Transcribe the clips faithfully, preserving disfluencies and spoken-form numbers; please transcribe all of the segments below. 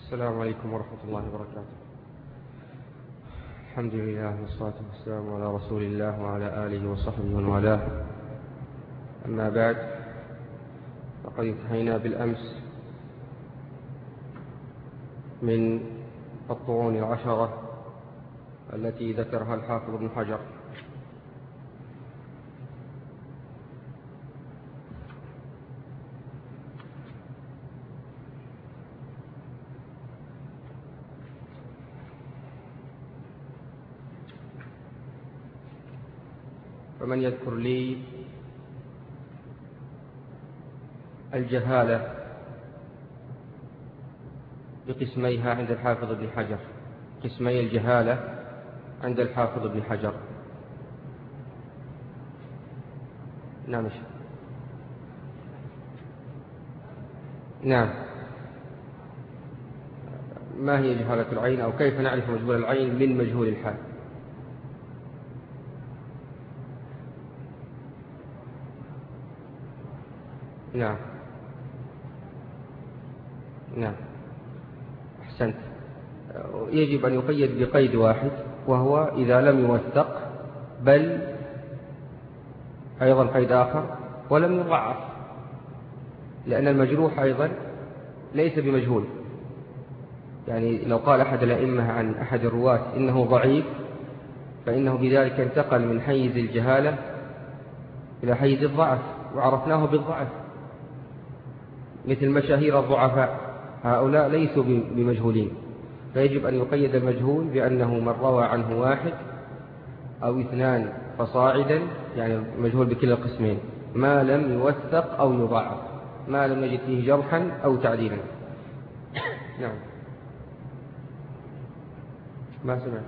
السلام عليكم ورحمة الله وبركاته. الحمد لله والصلاة والسلام على رسول الله وعلى آله وصحبه ومن والاه. أما بعد، فقد انتهينا بالأمس من الطعون العشرة التي ذكرها الحافظ ابن حجر. فمن يذكر لي الجهالة بقسميها عند الحافظ ابن حجر، قسمي الجهالة عند الحافظ ابن حجر. نعم نعم ما هي جهالة العين، أو كيف نعرف مجهول العين من مجهول الحال؟ نعم نعم أحسنت. يجب أن يقيد بقيد واحد، وهو إذا لم يوثق، بل أيضا قيد آخر ولم يضعف، لأن المجروح أيضا ليس بمجهول. يعني لو قال أحد الأئمة عن أحد الرواة إنه ضعيف، فإنه بذلك انتقل من حيز الجهالة إلى حيز الضعف، وعرفناه بالضعف، مثل مشاهير الضعفاء، هؤلاء ليسوا بمجهولين. فيجب أن يقيد المجهول بأنه من روى عنه واحد أو اثنان فصاعدا، يعني مجهول بكلا القسمين، ما لم يوثق أو يضعف، ما لم نجد فيه جرحا أو تعديلا. نعم ما سمعت.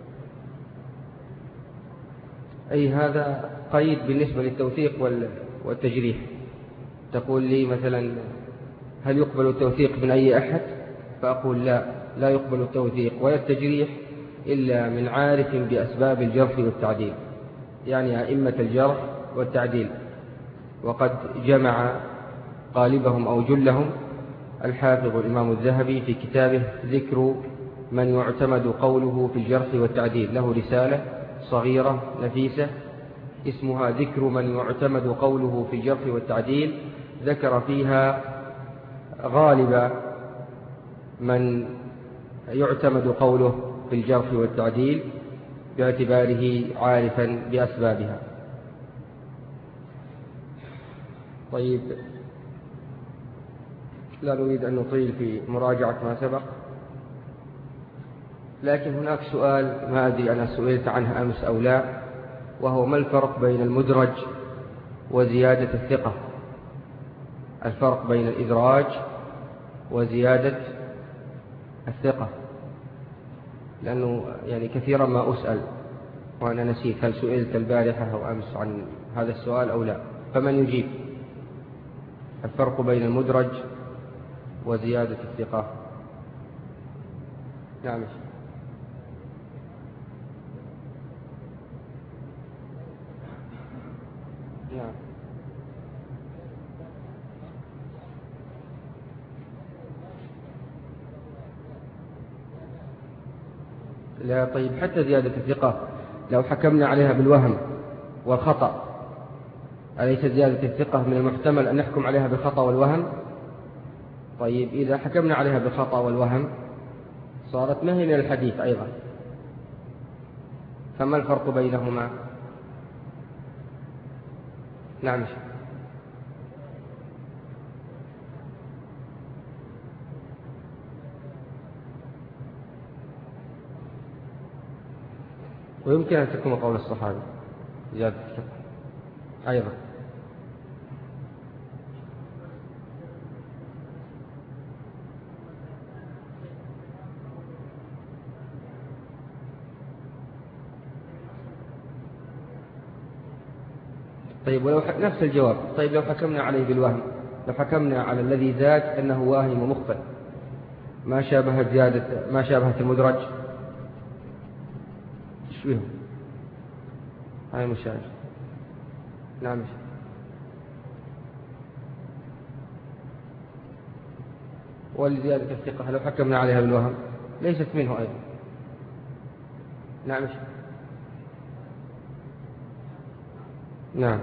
أي هذا قيد بالنسبة للتوثيق والتجريح. تقول لي مثلا هل يقبل التوثيق من أي أحد؟ فأقول لا، لا يقبل التوثيق ولا التجريح إلا من عارف بأسباب الجرح والتعديل، يعني أئمة الجرح والتعديل. وقد جمع غالبهم أو جلهم الحافظ الإمام الذهبي في كتابه ذكر من يعتمد قوله في الجرح والتعديل. له رسالة صغيرة نفيسة اسمها ذكر من يعتمد قوله في الجرح والتعديل، ذكر فيها غالب من يعتمد قوله في الجرح والتعديل باعتباره عارفا بأسبابها. طيب، لا نريد أن نطيل في مراجعة ما سبق، لكن هناك سؤال ما أدري أنا سئلت عنه أمس أو لا، وهو ما الفرق بين المدرج وزيادة الثقة؟ الفرق بين الإدراج وزيادة الثقة، لأنه يعني كثيرا ما أسأل وأنا نسيت هل سئلت البارحة أو أمس عن هذا السؤال أو لا، فمن يجيب؟ الفرق بين المدرج وزيادة الثقة. نعم. نعم لا. طيب، حتى زيادة الثقة لو حكمنا عليها بالوهم والخطأ، أليس زيادة الثقة من المحتمل أن نحكم عليها بالخطأ والوهم؟ طيب، إذا حكمنا عليها بالخطأ والوهم صارت ما هي من الحديث أيضا، فما الفرق بينهما؟ نعم. ويمكن أن تكون قول الصحابي زيادة الثقة أيضا. طيب، ولو نفس الجواب. طيب، لو حكمنا عليه بالوهم، لو حكمنا على الذي زاد أنه واهم ومخطئ، ما شابهت زيادة، ما شابهت المدرج، تشبهه هاي مشاهد. نعم. والزيادة الثقة لو حكمنا عليها بالوهم ليست منه أيضا. نعم. نعم.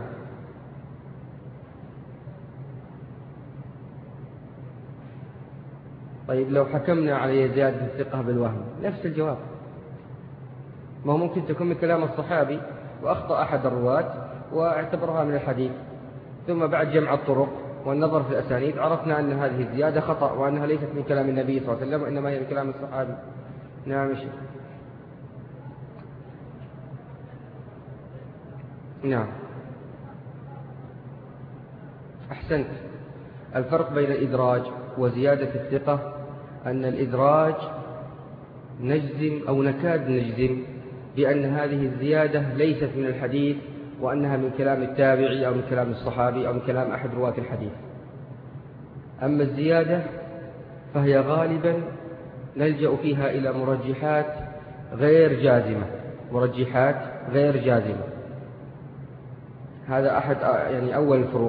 طيب لو حكمنا على زيادة الثقة بالوهم نفس الجواب. ما هو ممكن تكون من كلام الصحابي وأخطأ أحد الرواة واعتبرها من الحديث، ثم بعد جمع الطرق والنظر في الأسانيد عرفنا أن هذه الزيادة خطأ وأنها ليست من كلام النبي صلى الله عليه وسلم وإنما هي من كلام الصحابي. نعم شيخ. نعم أحسنت. الفرق بين الإدراج وزيادة الثقة أن الإدراج نجزم أو نكاد نجزم بأن هذه الزيادة ليست من الحديث وأنها من كلام التابعي أو من كلام الصحابي أو من كلام أحد رواة الحديث. أما الزيادة فهي غالبا نلجأ فيها إلى مرجحات غير جازمة مرجحات غير جازمة هذا أحد يعني أول الفروق.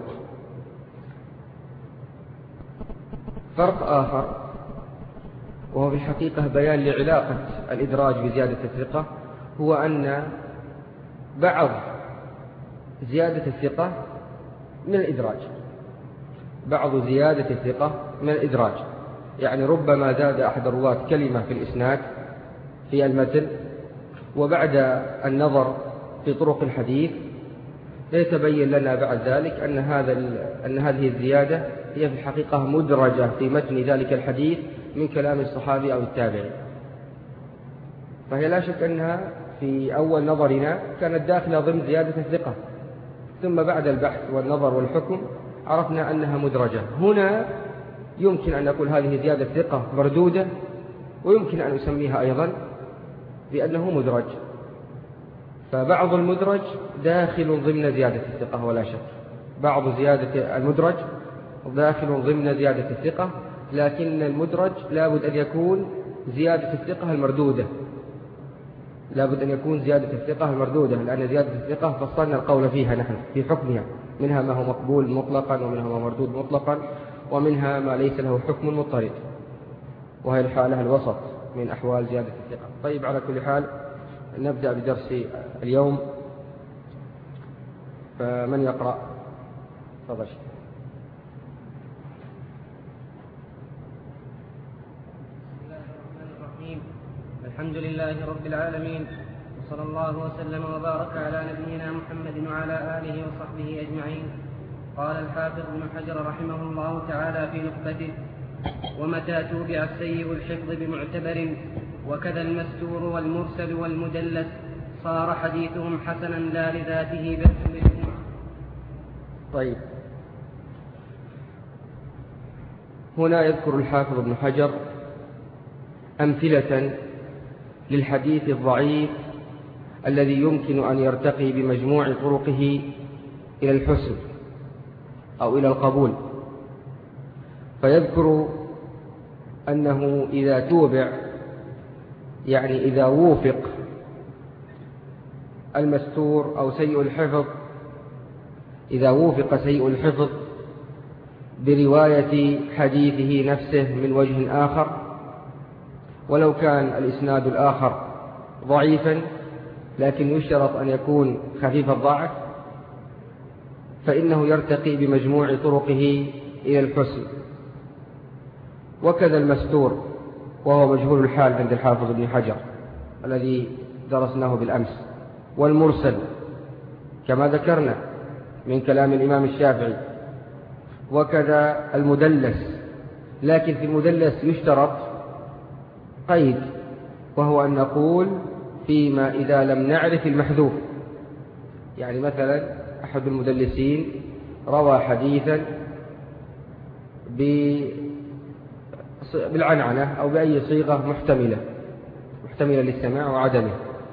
فرق آخر وهو في الحقيقة بيان لعلاقة الإدراج بزيادة الثقة هو أن بعض زيادة الثقة من الإدراج بعض زيادة الثقة من الإدراج يعني ربما زاد أحد الرواة كلمة في الإسناد في المتن وبعد النظر في طرق الحديث يتبين لنا بعد ذلك أن هذا أن هذه الزيادة هي في الحقيقة مدرجة في متن ذلك الحديث من كلام الصحابي أو التابعي. فهي لا شك أنها في أول نظرنا كانت داخلة ضمن زيادة الثقة، ثم بعد البحث والنظر والحكم عرفنا أنها مدرجة. هنا يمكن أن نقول هذه زيادة ثقة مردودة، ويمكن أن نسميها أيضا بأنه مدرج. فبعض المدرج داخل ضمن زيادة الثقة ولا شك، بعض زيادة المدرج داخل ضمن زيادة الثقة، لكن المدرج لابد أن يكون زيادة الثقة المردودة لابد أن يكون زيادة الثقة المردودة لأن زيادة الثقة فصلنا القول فيها نحن في حكمها، منها ما هو مقبول مطلقا ومنها ما مردود مطلقا ومنها ما ليس له حكم مضطرد، وهي الحالة الوسط من أحوال زيادة الثقة. طيب على كل حال نبدأ بدرس اليوم، فمن يقرأ؟ تفضل. الحمد لله رب العالمين، وصلى الله وسلم وبارك على نبينا محمد وعلى آله وصحبه أجمعين. قال الحافظ ابن حجر رحمه الله تعالى في نخبته: ومتى توبع السيء الحفظ بمعتبر وكذا المستور والمرسل والمدلس صار حديثهم حسنا لا لذاته بل للجمع. طيب، هنا يذكر الحافظ ابن حجر أمثلة للحديث الضعيف الذي يمكن أن يرتقي بمجموع طرقه إلى الحسن أو إلى القبول، فيذكر أنه إذا توبع يعني إذا وفق المستور أو سيء الحفظ إذا وفق سيء الحفظ برواية حديثه نفسه من وجه آخر، ولو كان الإسناد الآخر ضعيفا لكن يشترط أن يكون خفيف الضعف، فإنه يرتقي بمجموع طرقه إلى الحسن. وكذا المستور وهو مجهول الحال عند الحافظ ابن حجر الذي درسناه بالأمس، والمرسل كما ذكرنا من كلام الإمام الشافعي، وكذا المدلس، لكن في المدلس يشترط قيد، وهو أن نقول فيما إذا لم نعرف المحذوف. يعني مثلا أحد المدلسين روى حديثا بالعنعنة أو بأي صيغة محتملة محتملة للسماع وعدمه،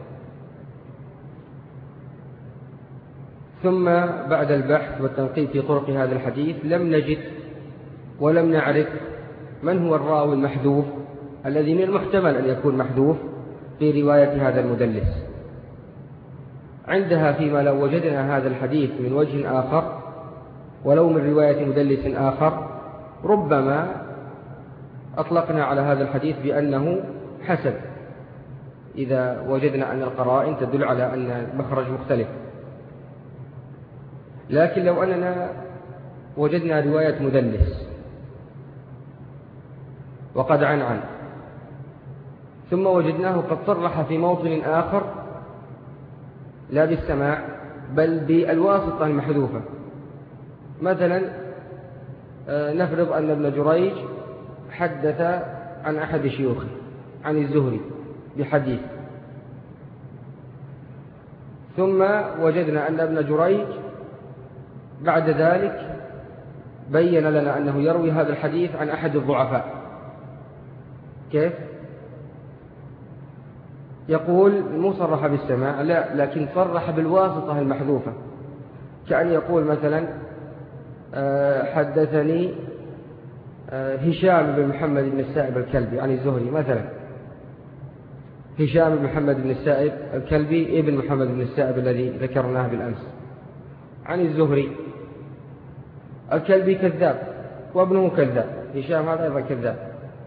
ثم بعد البحث والتنقيب في طرق هذا الحديث لم نجد ولم نعرف من هو الراوي المحذوف الذي من المحتمل أن يكون محذوف في رواية هذا المدلس. عندها فيما لو وجدنا هذا الحديث من وجه آخر ولو من رواية مدلس آخر ربما أطلقنا على هذا الحديث بأنه حسن إذا وجدنا أن القرائن تدل على أن المخرج مختلف. لكن لو أننا وجدنا رواية مدلس وقد عن عن ثم وجدناه قد صرح في موطن آخر لا بالسماع بل بالواسطة المحذوفة، مثلا نفرض أن ابن جريج حدث عن أحد شيوخه عن الزهري بحديث، ثم وجدنا أن ابن جريج بعد ذلك بين لنا أنه يروي هذا الحديث عن أحد الضعفاء. كيف؟ يقول مو صرح بالسماع، لا، لكن صرح بالواسطة المحذوفة، كأن يقول مثلا حدثني هشام بن محمد بن السائب الكلبي عن الزهري مثلا، هشام بن محمد بن السائب الكلبي ابن محمد بن السائب الذي ذكرناه بالأمس عن الزهري. الكلبي كذاب وابنه كذاب، هشام هذا أيضا كذاب.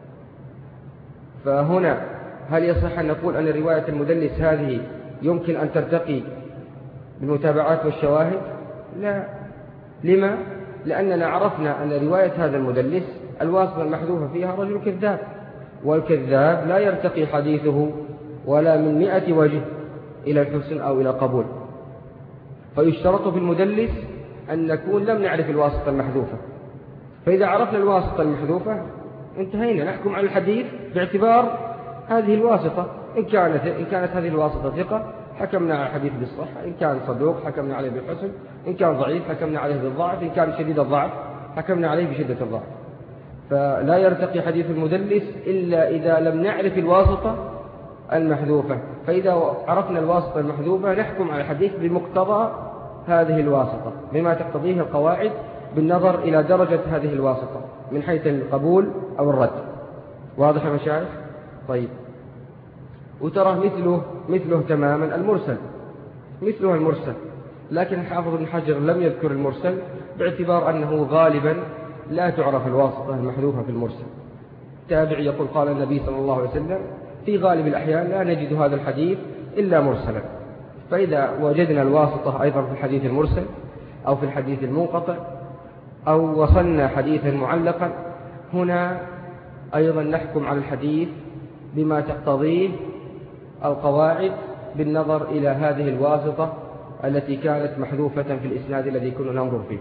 فهنا هل يصح أن نقول أن رواية المدلس هذه يمكن أن ترتقي بالمتابعات والشواهد؟ لا. لما؟ لأننا عرفنا أن رواية هذا المدلس الواسطة المحذوفة فيها رجل كذاب، والكذاب لا يرتقي حديثه ولا من مئة وجه إلى الحسن أو إلى القبول. فيشترط في المدلس أن نكون لم نعرف الواسطة المحذوفة، فإذا عرفنا الواسطة المحذوفة انتهينا نحكم على الحديث باعتبار هذه الواسطة. إن كانت, إن كانت هذه الواسطة ثقة حكمنا على الحديث بالصحة، إن كان صدوق حكمنا عليه بالحسن، إن كان ضعيف حكمنا عليه بالضعف، إن كان شديد الضعف حكمنا عليه بشدة الضعف. فلا يرتقي حديث المدلس إلا إذا لم نعرف الواسطة المحذوفة. فإذا عرفنا الواسطة المحذوفة نحكم على الحديث بمقتضى هذه الواسطة بما تقتضيه القواعد بالنظر إلى درجة هذه الواسطة من حيث القبول أو الرد. واضح يا مشايخ؟ طيب. وترى مثله مثله تماما المرسل، مثله المرسل، لكن الحافظ ابن حجر لم يذكر المرسل باعتبار أنه غالبا لا تعرف الواسطة المحذوفة في المرسل. تابع يقول قال النبي صلى الله عليه وسلم، في غالب الأحيان لا نجد هذا الحديث إلا مرسلا. فإذا وجدنا الواسطة أيضا في الحديث المرسل أو في الحديث المنقطع أو وصلنا حديثا معلقا، هنا أيضا نحكم على الحديث بما تقتضيه القواعد بالنظر إلى هذه الواسطة التي كانت محذوفة في الإسناد الذي كنا ننظر فيه.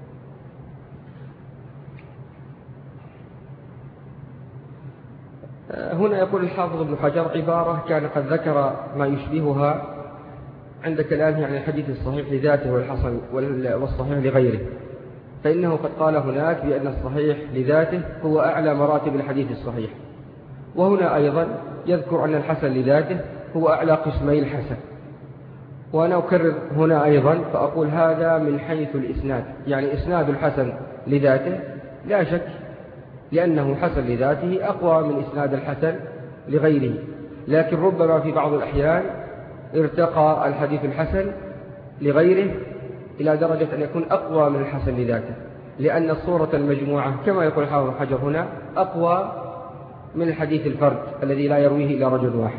هنا يقول الحافظ ابن حجر عبارة كان قد ذكر ما يشبهها عند كلامه عن الحديث الصحيح لذاته والحسن والصحيح لغيره، فإنه قد قال هناك بأن الصحيح لذاته هو أعلى مراتب الحديث الصحيح، وهنا أيضا يذكر أن الحسن لذاته هو أعلى قسمي الحسن. وأنا أكرر هنا أيضا فأقول هذا من حيث الإسناد، يعني إسناد الحسن لذاته لا شك لأنه حسن لذاته أقوى من إسناد الحسن لغيره، لكن ربما في بعض الأحيان ارتقى الحديث الحسن لغيره إلى درجة أن يكون أقوى من الحسن لذاته، لأن الصورة المجموعة كما يقول الحافظ ابن حجر هنا أقوى من الحديث الفرد الذي لا يرويه إلا رجل واحد،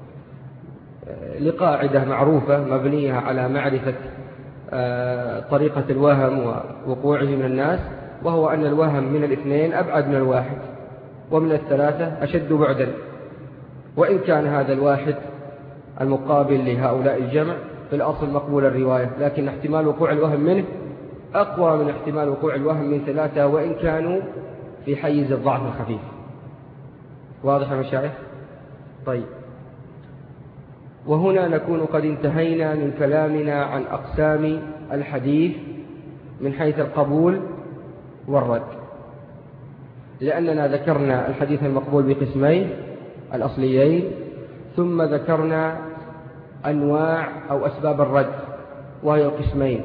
لقاعدة معروفة مبنية على معرفة طريقة الوهم ووقوعه من الناس، وهو أن الوهم من الاثنين أبعد من الواحد، ومن الثلاثة أشد بعدا. وإن كان هذا الواحد المقابل لهؤلاء الجمع في الأصل مقبول الرواية، لكن احتمال وقوع الوهم منه أقوى من احتمال وقوع الوهم من ثلاثة وإن كانوا في حيز الضعف الخفيف. واضح يا مشايخ؟ طيب. وهنا نكون قد انتهينا من كلامنا عن أقسام الحديث من حيث القبول والرد، لأننا ذكرنا الحديث المقبول بقسمين الأصليين، ثم ذكرنا أنواع أو أسباب الرد وهي القسمين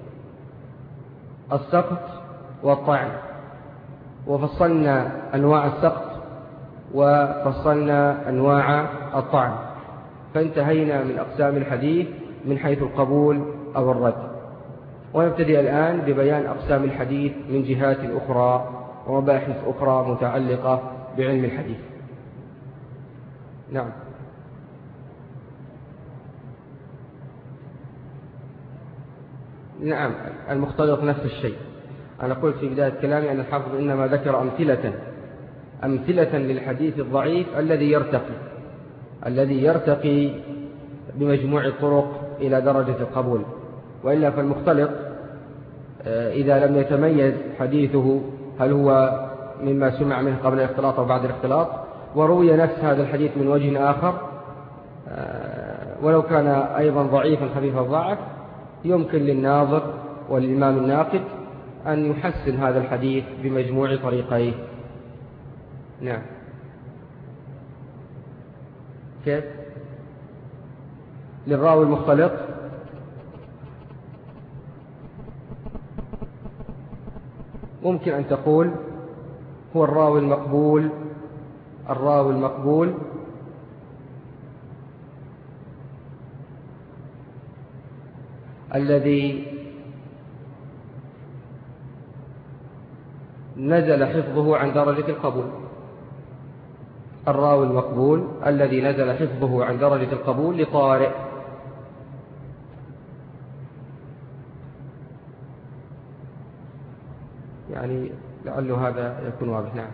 السقط والطعن، وفصلنا أنواع السقط وفصلنا أنواع الطعن، فانتهينا من أقسام الحديث من حيث القبول أو الرد. ونبتدئ الآن ببيان أقسام الحديث من جهات أخرى ومباحث أخرى متعلقة بعلم الحديث. نعم. نعم المختلط نفس الشيء. أنا قلت في بداية كلامي أن الحافظ إنما ذكر أمثلة أمثلة للحديث الضعيف الذي يرتقي الذي يرتقي بمجموع الطرق إلى درجة القبول، وإلا فالمختلط إذا لم يتميز حديثه هل هو مما سمع منه قبل الاختلاط أو بعد الاختلاط، وروي نفس هذا الحديث من وجه آخر ولو كان أيضا ضعيفا خفيف الضعف، يمكن للناظر والإمام الناقد أن يحسن هذا الحديث بمجموع طريقيه. نعم. كيف؟ للراوي المختلط ممكن أن تقول هو الراوي المقبول الراوي المقبول الذي نزل حفظه عن درجة القبول الراوي المقبول الذي نزل حفظه عن درجة القبول لطارئ. يعني لعل هذا يكون واضح. نعم.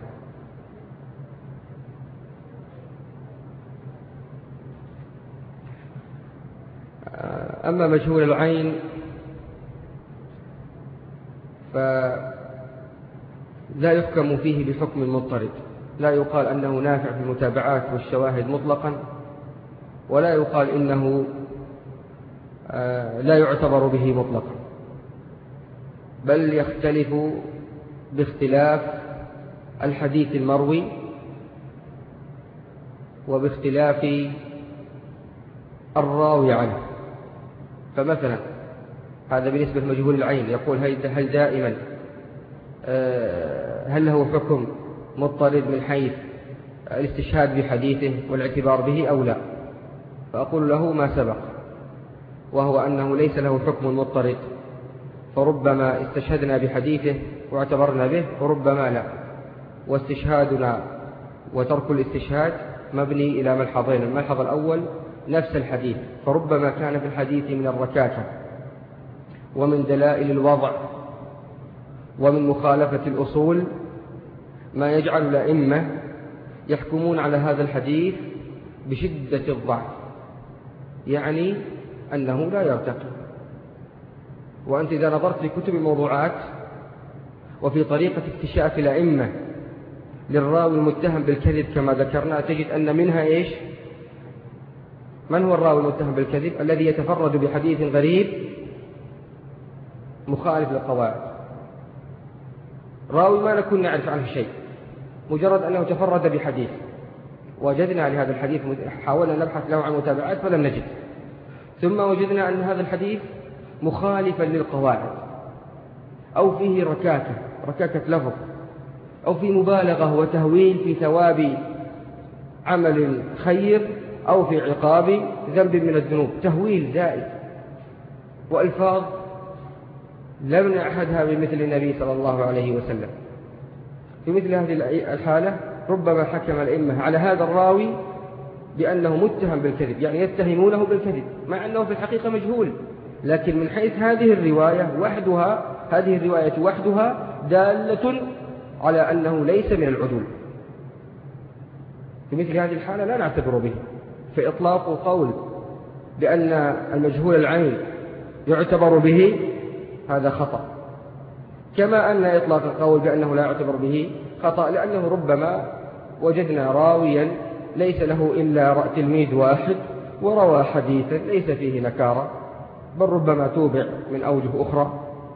أما مجهول العين فلا يحكم فيه بحكم مضطرد، لا يقال أنه نافع في المتابعات والشواهد مطلقا، ولا يقال إنه لا يعتبر به مطلقا، بل يختلف باختلاف الحديث المروي وباختلاف الراوي عنه. فمثلا هذا بالنسبة لمجهول العين يقول هل دائما هل له حكم مضطرد من حيث الاستشهاد بحديثه والاعتبار به أو لا؟ فأقول له ما سبق، وهو أنه ليس له حكم مضطرد، فربما استشهدنا بحديثه واعتبرنا به وربما لا، واستشهادنا وترك الاستشهاد مبني إلى ملحظين. الملحظ الأول نفس الحديث، فربما كان في الحديث من الركاكة ومن دلائل الوضع ومن مخالفة الأصول ما يجعل الأئمة يحكمون على هذا الحديث بشدة الضعف، يعني أنه لا يرتقي. وأنت إذا نظرت في كتب الموضوعات وفي طريقة اكتشاف الأئمة للراوي المتهم بالكذب كما ذكرنا، تجد أن منها إيش؟ من هو الراوي المتهم بالكذب؟ الذي يتفرد بحديث غريب مخالف للقواعد، راوي ما نكون نعرف عنه شيء، مجرد أنه تفرد بحديث وجدنا لهذا الحديث، حاولنا نبحث له عن متابعات فلم نجد، ثم وجدنا أن هذا الحديث مخالفا للقواعد أو فيه ركاكة ركاكة لفظ، أو في مبالغة وتهويل في ثواب عمل خير أو في عقاب ذنب من الذنوب، تهويل زائد وألفاظ لم نعهدها بمثل النبي صلى الله عليه وسلم. في مثل هذه الحالة ربما حكم الأئمة على هذا الراوي بأنه متهم بالكذب، يعني يتهمونه بالكذب مع أنه في الحقيقة مجهول، لكن من حيث هذه الرواية وحدها هذه الرواية وحدها دالة على أنه ليس من العدول. في مثل هذه الحالة لا نعتبر به، فإطلاق قول بأن المجهول العين يعتبر به هذا خطأ، كما أن إطلاق القول بأنه لا يعتبر به خطأ، لأنه ربما وجدنا راويا ليس له إلا تلميذ واحد وروى حديثا ليس فيه نكارة، بل ربما توبع من أوجه أخرى،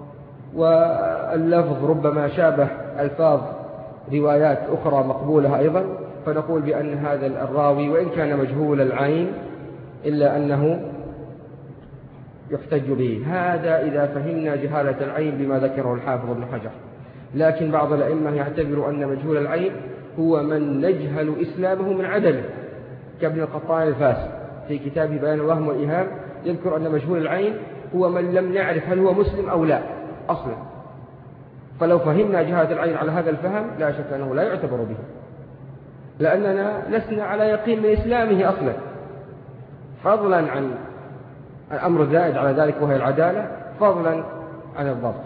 واللفظ ربما شابه ألفاظ روايات أخرى مقبولة أيضا، فنقول بأن هذا الراوي وإن كان مجهول العين إلا أنه يحتج به. هذا إذا فهمنا جهالة العين بما ذكره الحافظ ابن حجر. لكن بعض الأئمة يعتبر أن مجهول العين هو من نجهل إسلامه من عدله، كابن القطان الفاسي في كتابه بيان الوهم والإيهام يذكر أن مجهول العين هو من لم نعرف هل هو مسلم أو لا أصلا. فلو فهمنا جهالة العين على هذا الفهم لا شك أنه لا يعتبر به. لأننا لسنا على يقين من إسلامه أصلا، فضلا عن الأمر الزائد على ذلك وهي العدالة، فضلا عن الضبط.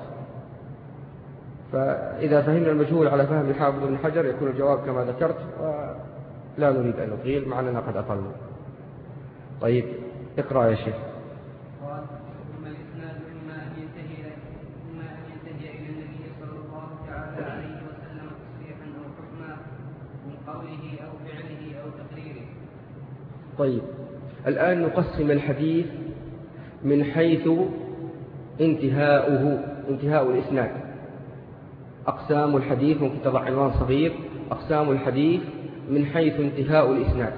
فإذا فهمنا المجهول على فهم الحافظ ابن حجر يكون الجواب كما ذكرت، ولا نريد أن نطيل مع أننا قد أطلنا. طيب اقرأ يا شيخ. قال: ثم الإسناد إما أن ينتهي إما أن ينتهي إلى النبي صلى الله تعالى عليه وسلم تصريحا أو حكما من قوله أو فعله أو تقريره. طيب الآن نقسم الحديث من حيث انتهاؤه، انتهاء الإسناد. أقسام الحديث، ممكن تضع عنوان صغير: أقسام الحديث من حيث انتهاء الإسناد.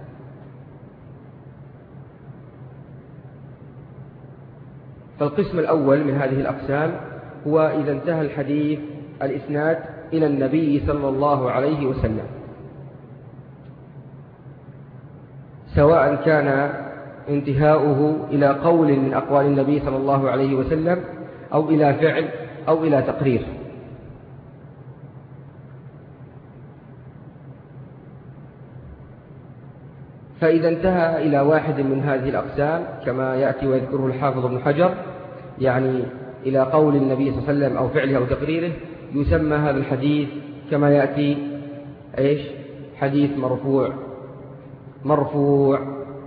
فالقسم الأول من هذه الأقسام هو إذا انتهى الحديث الإسناد إلى النبي صلى الله عليه وسلم، سواء كان انتهاؤه إلى قول من أقوال النبي صلى الله عليه وسلم أو إلى فعل أو إلى تقرير. فإذا انتهى إلى واحد من هذه الأقسام كما يأتي ويذكره الحافظ ابن حجر، يعني إلى قول النبي صلى الله عليه وسلم أو فعله أو تقريره، يسمى هذا الحديث كما يأتي إيش؟ حديث مرفوع. مرفوع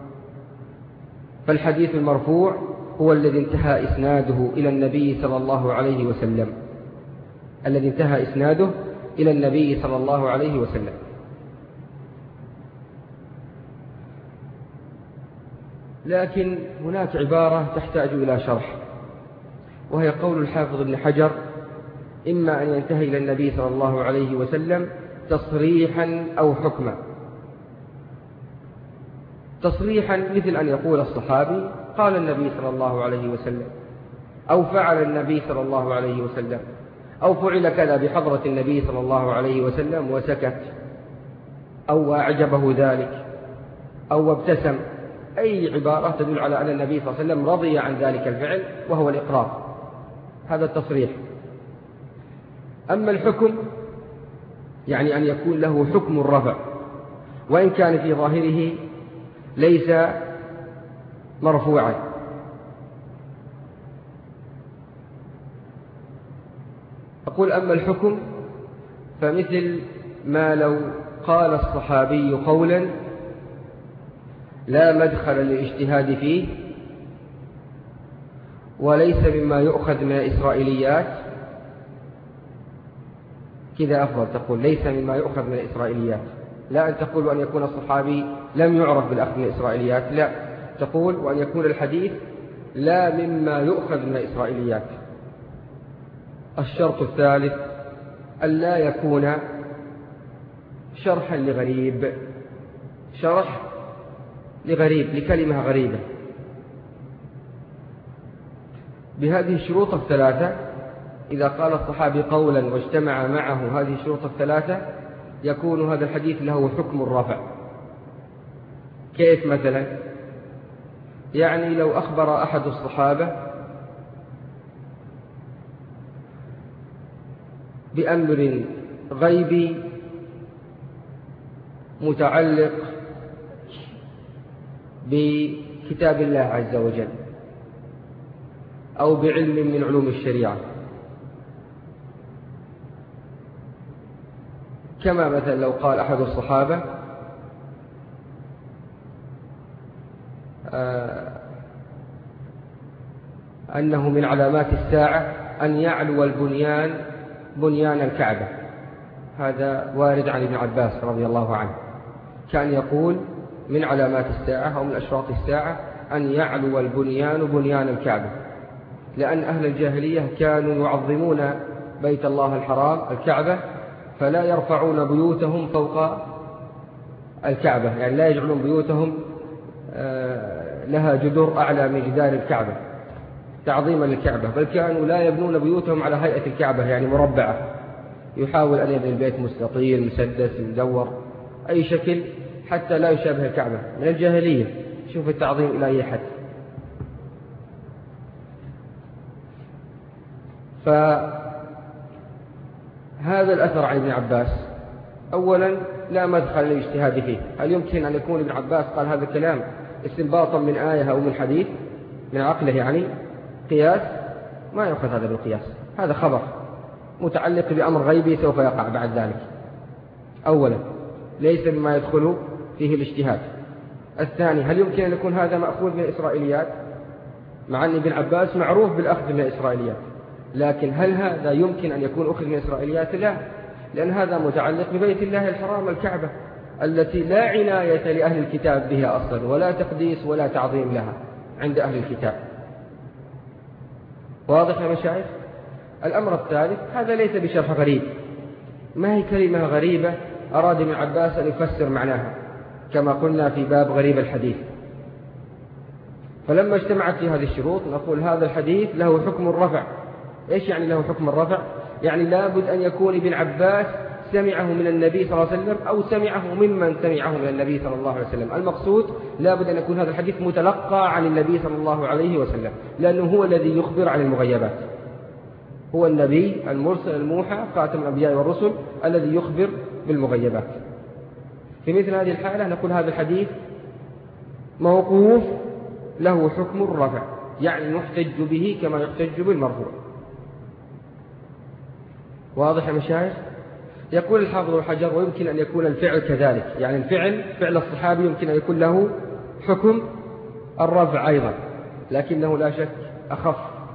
فالحديث المرفوع هو الذي انتهى إسناده إلى النبي صلى الله عليه وسلم، الذي انتهى إسناده إلى النبي صلى الله عليه وسلم. لكن هناك عبارة تحتاج إلى شرح، وهي قول الحافظ ابن حجر: إما أن ينتهي إلى النبي صلى الله عليه وسلم تصريحا أو حكما. تصريحا مثل أن يقول الصحابي: قال النبي صلى الله عليه وسلم، أو فعل النبي صلى الله عليه وسلم، أو فعل كذا بحضرة النبي صلى الله عليه وسلم وسكت، أو أعجبه ذلك، أو ابتسم. أي عبارة تدل على أن النبي صلى الله عليه وسلم رضي عن ذلك الفعل وهو الإقرار، هذا التصريح. أما الحكم يعني أن يكون له حكم الرفع، وإن كان في ظاهره ليس مرفوعا. أقول أما الحكم فمثل ما لو قال الصحابي قولا لا مدخل للاجتهاد فيه وليس مما يؤخذ من الإسرائيليات، كذا أفضل تقول ليس مما يؤخذ من الإسرائيليات، لا أن تقول أن يكون الصحابي لم يعرف بالأخذ من الإسرائيليات، لا، تقول وأن يكون الحديث لا مما يؤخذ من الإسرائيليات. الشرط الثالث أن لا يكون شرحا لغريب، شرح لغريب، لكلمة غريبة. بهذه الشروط الثلاثة إذا قال الصحابي قولا واجتمع معه هذه الشروط الثلاثة يكون هذا الحديث له حكم الرفع. كيف مثلا؟ يعني لو أخبر أحد الصحابة بأمر غيبي متعلق بكتاب الله عز وجل أو بعلم من علوم الشريعة، كما مثلا لو قال أحد الصحابة أنه من علامات الساعة أن يعلو البنيان بنيان الكعبة، هذا وارد عن ابن عباس رضي الله عنه، كان يقول من علامات الساعة أو من أشراط الساعة أن يعلو البنيان بنيان الكعبة، لأن أهل الجاهلية كانوا يعظمون بيت الله الحرام الكعبة، فلا يرفعون بيوتهم فوق الكعبة، يعني لا يجعلون بيوتهم لها جدر أعلى من جدار الكعبة تعظيما للكعبة، بل كانوا لا يبنون بيوتهم على هيئة الكعبة يعني مربعة، يحاول أن يبني البيت مستطيل مسدس مدور أي شكل حتى لا يشابه الكعبة، من الجاهلية. شوف التعظيم إلى أي حد. فهذا الأثر عن ابن عباس أولا لا مدخل للاجتهاد فيه. هل يمكن أن يكون ابن عباس قال هذا الكلام استنباطا من آية أو من حديث من عقله يعني قياس؟ ما يأخذ هذا بالقياس، هذا خبر متعلق بأمر غيبي سوف يقع بعد ذلك. أولا ليس بما يدخل فيه الاجتهاد. الثاني هل يمكن أن يكون هذا مأخوذ من الإسرائيليات؟ مع أن ابن عباس معروف بالأخذ من الإسرائيليات، لكن هل هذا يمكن أن يكون أخذ من الإسرائيليات؟ لا، لأن هذا متعلق ببيت الله الحرام الكعبة التي لا عناية لأهل الكتاب بها أصلا، ولا تقديس ولا تعظيم لها عند أهل الكتاب. واضح يا مشايخ؟ الأمر الثالث هذا ليس بشرح غريب، ما هي كلمة غريبة أراد ابن عباس أن يفسر معناها كما قلنا في باب غريب الحديث. فلما اجتمعت في هذه الشروط نقول هذا الحديث له حكم الرفع. إيش يعني له حكم الرفع؟ يعني لابد أن يكون ابن عباس سمعه من النبي صلى الله عليه وسلم أو سمعه ممن سمعه من النبي صلى الله عليه وسلم. المقصود لابد أن يكون هذا الحديث متلقى عن النبي صلى الله عليه وسلم، لأنه هو الذي يخبر عن المغيبات، هو النبي المرسل الموحى خاتم الأنبياء والرسل الذي يخبر بالمغيبات. في مثل هذه الحالة نقول هذا الحديث موقوف له حكم الرفع، يعني يحتج به كما يحتج بالمرفوع. واضح يا مشايخ؟ يقول الحافظ ابن حجر ويمكن أن يكون الفعل كذلك، يعني الفعل فعل الصحابي يمكن أن يكون له حكم الرفع أيضا، لكنه لا شك أخف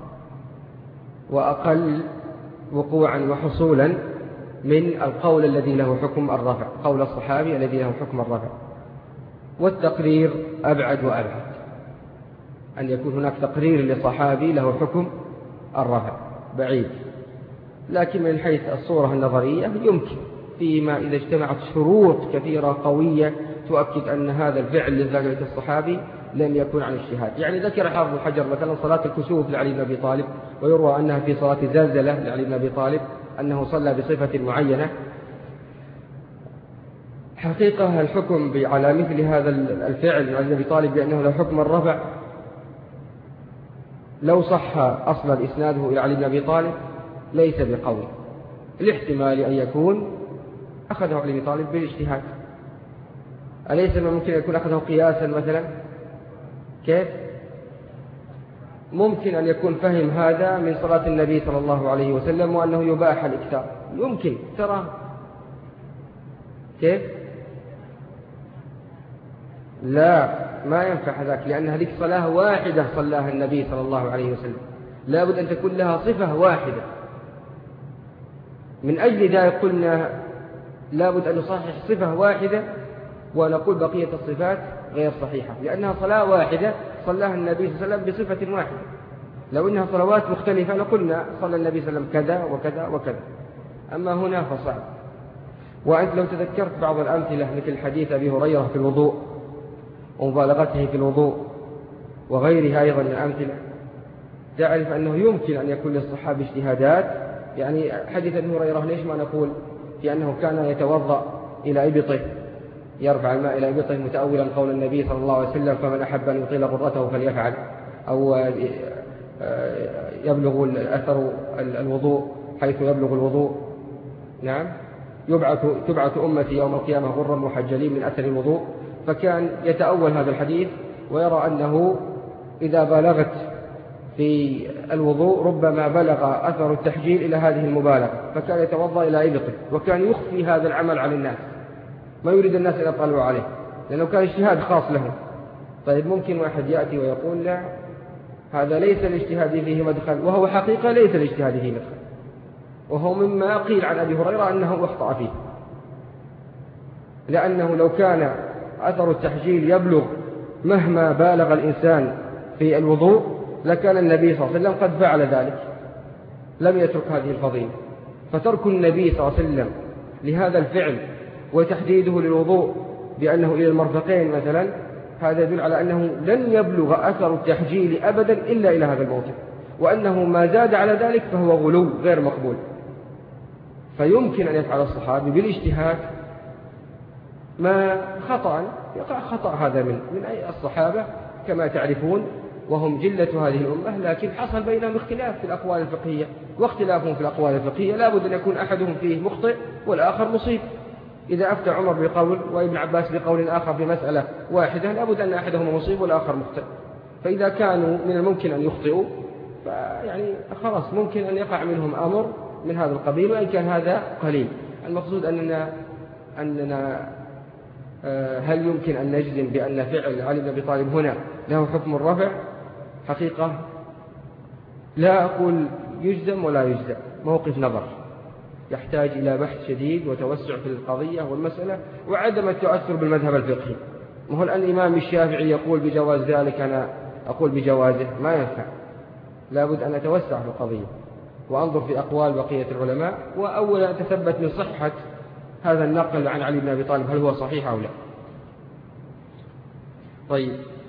وأقل وقوعا وحصولا من القول الذي له حكم الرفع، قول الصحابي الذي له حكم الرفع. والتقرير أبعد وأبعد، أن يكون هناك تقرير لصحابي له حكم الرفع بعيد. لكن من حيث الصورة النظرية يمكن، فيما إذا اجتمعت شروط كثيرة قوية تؤكد أن هذا الفعل لذلك الصحابي لم يكن عن اجتهاد. يعني ذكر حافظ ابن حجر مثلا صلاة الكسوف لعلي بن أبي طالب، ويروى أنها في صلاة زلزلة لعلي بن أبي طالب أنه صلى بصفة معينة. حقيقة الحكم على مثل هذا الفعل لعلي بن أبي طالب بأنه له حكم الرفع لو صح أصلا إسناده إلى علي بن أبي طالب ليس بقوي، الاحتمال أن يكون أخذه علي بن أبي طالب بالاجتهاد. أليس ما ممكن يكون أخذه قياسا مثلا؟ كيف؟ ممكن أن يكون فهم هذا من صلاة النبي صلى الله عليه وسلم وأنه يباح الإكثار، يمكن ترى كيف؟ لا، ما ينفع هذاك، لأن هذه صلاة واحدة صلاها النبي صلى الله عليه وسلم، لابد أن تكون لها صفة واحدة. من أجل ذلك قلنا لابد أن نصحح صفة واحدة ونقول بقية الصفات غير صحيحة، لأنها صلاة واحدة صلاها النبي صلى الله عليه وسلم بصفة واحدة. لو إنها صلوات مختلفة لقلنا صلى النبي صلى الله عليه وسلم كذا وكذا وكذا، أما هنا فصعب. وأنت لو تذكرت بعض الأمثلة مثل حديث أبي هريرة في الوضوء ومبالغته في الوضوء وغيرها أيضا من الأمثلة، تعرف أنه يمكن أن يكون للصحابة اجتهادات. يعني حديث أبي هريرة ليش ما نقول في أنه كان يتوضأ إلى إبطه، يرفع الماء إلى إبطه متأولا قول النبي صلى الله عليه وسلم فمن أحب أن يطيل غرته فليفعل، أو يبلغ أثر الوضوء حيث يبلغ الوضوء. نعم، يبعث تبعث أمتي يوم القيامة غرا محجلين من أثر الوضوء. فكان يتأول هذا الحديث ويرى أنه إذا بالغت في الوضوء ربما بلغ أثر التحجيل إلى هذه المبالغة، فكان يتوضأ إلى إبطه، وكان يخفي هذا العمل عن الناس، ما يريد الناس أن يطلعوا عليه لأنه كان اجتهاد خاص له. طيب ممكن واحد يأتي ويقول لا، هذا ليس الاجتهاد فيه مدخل، وهو حقيقة ليس الاجتهاد فيه مدخل، وهو مما قيل عن أبي هريرة أنه أخطأ فيه، لأنه لو كان أثر التحجيل يبلغ مهما بالغ الإنسان في الوضوء لكان النبي صلى الله عليه وسلم قد فعل ذلك، لم يترك هذه الفضيلة. فترك النبي صلى الله عليه وسلم لهذا الفعل وتحديده للوضوء بأنه إلى المرفقين مثلا، هذا يدل على أنه لن يبلغ أثر التحجيل أبدا إلا إلى هذا الموضع، وأنه ما زاد على ذلك فهو غلو غير مقبول. فيمكن أن يفعل الصحابي بالاجتهاد ما خطأ، يقع خطأ هذا من من أي الصحابة كما تعرفون، وهم جلة هذه الأمة، لكن حصل بينهم اختلاف في الأقوال الفقهية، واختلافهم في الأقوال الفقهية لا بد أن يكون أحدهم فيه مخطئ والآخر مصيب. إذا أفتى عمر بقول وابن عباس بقول آخر في مسألة واحدة لابد أن أحدهما مصيب والآخر مخطئ. فإذا كانوا من الممكن أن يخطئوا فيعني خلاص ممكن أن يقع منهم أمر من هذا القبيل، وإن كان هذا قليل. المقصود أننا أننا هل يمكن أن نجزم بأن فعل علي بن أبي طالب هنا له حكم الرفع؟ حقيقة لا أقول يجزم ولا يجزم، موقف نظر يحتاج إلى بحث شديد وتوسع في القضية والمسألة وعدم التأثر بالمذهب الفقهي. ما هو الآن الإمام الشافعي يقول بجواز ذلك أنا أقول بجوازه، ما ينفع. لابد أن أتوسع في القضية وأنظر في أقوال بقية العلماء، وأولا أتثبت من صحة هذا النقل عن علي بن أبي طالب هل هو صحيح أو لا. طيب،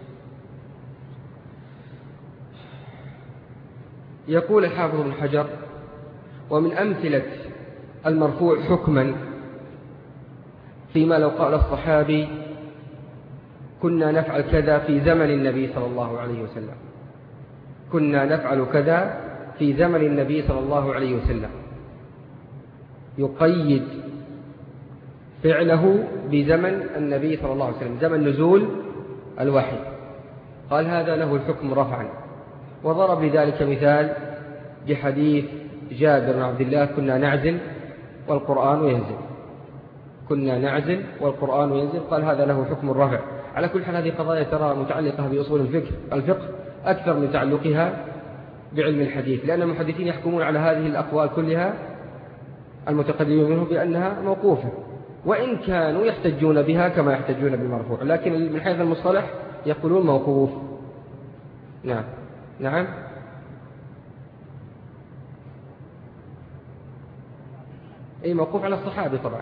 يقول الحافظ ابن حجر: ومن أمثلة المرفوع حكما فيما لو قال الصحابي كنا نفعل كذا في زمن النبي صلى الله عليه وسلم، كنا نفعل كذا في زمن النبي صلى الله عليه وسلم، يقيد فعله بزمن النبي صلى الله عليه وسلم، زمن نزول الوحي، قال هذا له الحكم رفعا. وضرب لذلك مثال بحديث جابر بن عبد الله: كنا نعزل والقرآن ينزل، كنا نعزل والقرآن ينزل، قال هذا له حكم الرفع. على كل حال هذه قضايا ترى متعلقة بأصول الفقه الفقه أكثر من تعلقها بعلم الحديث، لأن المحدثين يحكمون على هذه الأقوال كلها المتقدمين منهم بأنها موقوفة، وإن كانوا يحتجون بها كما يحتجون بالمرفوع، لكن من حيث المصطلح يقولون موقوف. نعم نعم أي موقوف على الصحابي طبعا.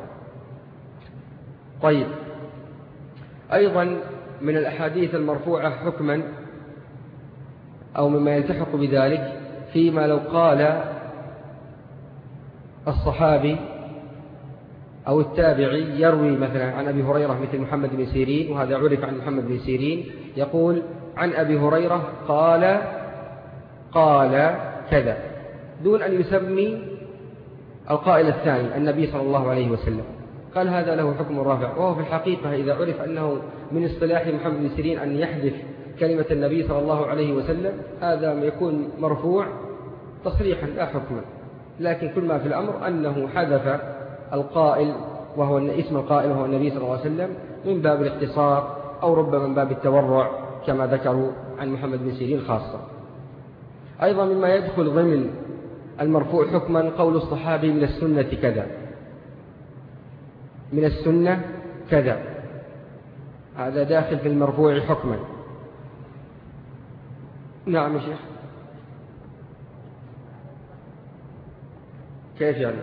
طيب، أيضا من الأحاديث المرفوعة حكما أو مما يلتحق بذلك فيما لو قال الصحابي أو التابعي يروي مثلا عن أبي هريرة مثل محمد بن سيرين، وهذا عرف عن محمد بن سيرين، يقول عن أبي هريرة قال قال كذا دون أن يسمي القائل الثاني النبي صلى الله عليه وسلم، قال هذا له حكم الرافع. وهو في الحقيقة إذا عرف أنه من اصطلاح محمد بن سيرين أن يحذف كلمة النبي صلى الله عليه وسلم، هذا يكون مرفوع تصريحا لا حكما، لكن كل ما في الأمر أنه حذف القائل وهو اسم القائل وهو النبي صلى الله عليه وسلم من باب الاختصار أو ربما من باب التورع كما ذكروا عن محمد بن سيرين خاصة. أيضا مما يدخل ضمن المرفوع حكما قول الصحابي من السنة كذا، من السنة كذا، هذا داخل في المرفوع حكما. نعم يا شيخ، كيف يعني؟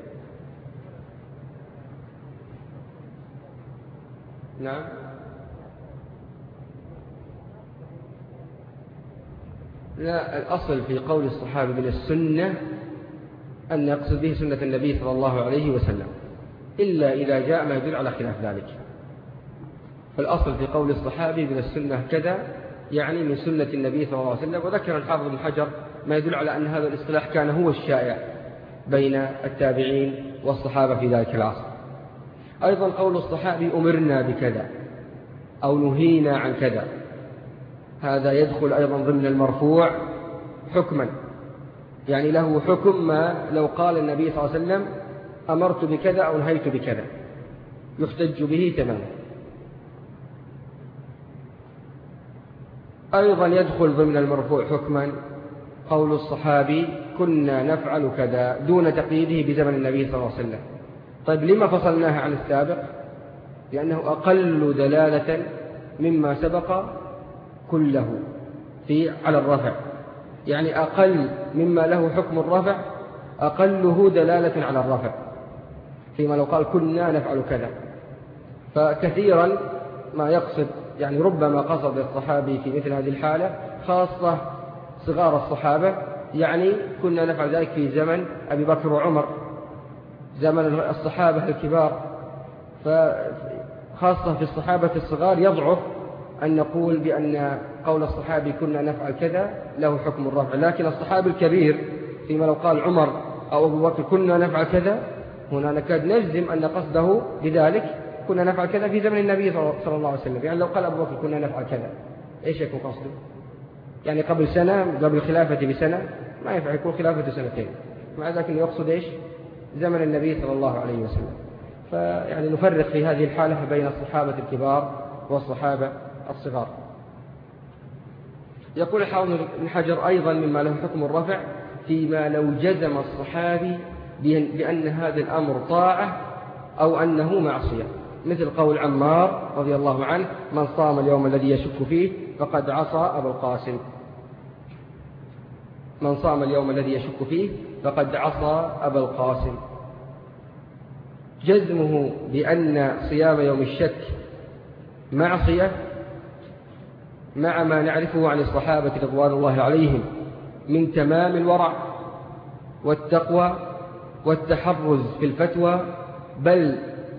نعم لا، الأصل في قول الصحابة من السنة أن يقصد به سنة النبي صلى الله عليه وسلم، إلا إذا جاء ما يدل على خلاف ذلك. فالأصل في قول الصحابي من السنة كذا يعني من سنة النبي صلى الله عليه وسلم. وذكر الحافظ بن حجر ما يدل على أن هذا الاصطلاح كان هو الشائع بين التابعين والصحابة في ذلك العصر. أيضا قول الصحابي أمرنا بكذا أو نهينا عن كذا، هذا يدخل أيضا ضمن المرفوع حكما، يعني له حكم ما لو قال النبي صلى الله عليه وسلم أمرت بكذا أو نهيت بكذا، يحتج به تماما. أيضا يدخل ضمن المرفوع حكما قول الصحابي كنا نفعل كذا دون تقييده بزمن النبي صلى الله عليه وسلم. طيب لما فصلناها عن السابق؟ لأنه أقل دلالة مما سبق كله في على الرفع، يعني أقل مما له حكم الرفع أقله دلالة على الرفع، فيما لو قال كنا نفعل كذا. فكثيرا ما يقصد يعني ربما قصد الصحابي في مثل هذه الحالة خاصة صغار الصحابة، يعني كنا نفعل ذلك في زمن أبي بكر وعمر، زمن الصحابة الكبار. فخاصة في الصحابة الصغار يضعف أن نقول بأن قول الصحابي كنا نفعل كذا له حكم الرفع، لكن الصحابي الكبير فيما لو قال عمر أو أبو بكر كنا نفعل كذا هنا نكاد نجزم أن قصده بذلك كنا نفعل كذا في زمن النبي صلى الله عليه وسلم. يعني لو قال أبو بكر كنا نفعل كذا، إيش يكون قصده؟ يعني قبل سنة، قبل الخلافة بسنة ما ينفع يكون خلافة سنتين، مع ذلك يقصد إيش؟ زمن النبي صلى الله عليه وسلم. فيعني نفرق في هذه الحالة بين الصحابة الكبار والصحابة الصغار. يقول الحافظ بن حجر أيضا مما له حكم الرفع فيما لو جزم الصحابي بأن هذا الأمر طاعة أو أنه معصية، مثل قول عمار رضي الله عنه: من صام اليوم الذي يشك فيه فقد عصى أبا القاسم. من صام اليوم الذي يشك فيه فقد عصى أبا القاسم. جزمه بأن صيام يوم الشك معصية مع ما نعرفه عن الصحابة رضوان الله عليهم من تمام الورع والتقوى والتحرز في الفتوى، بل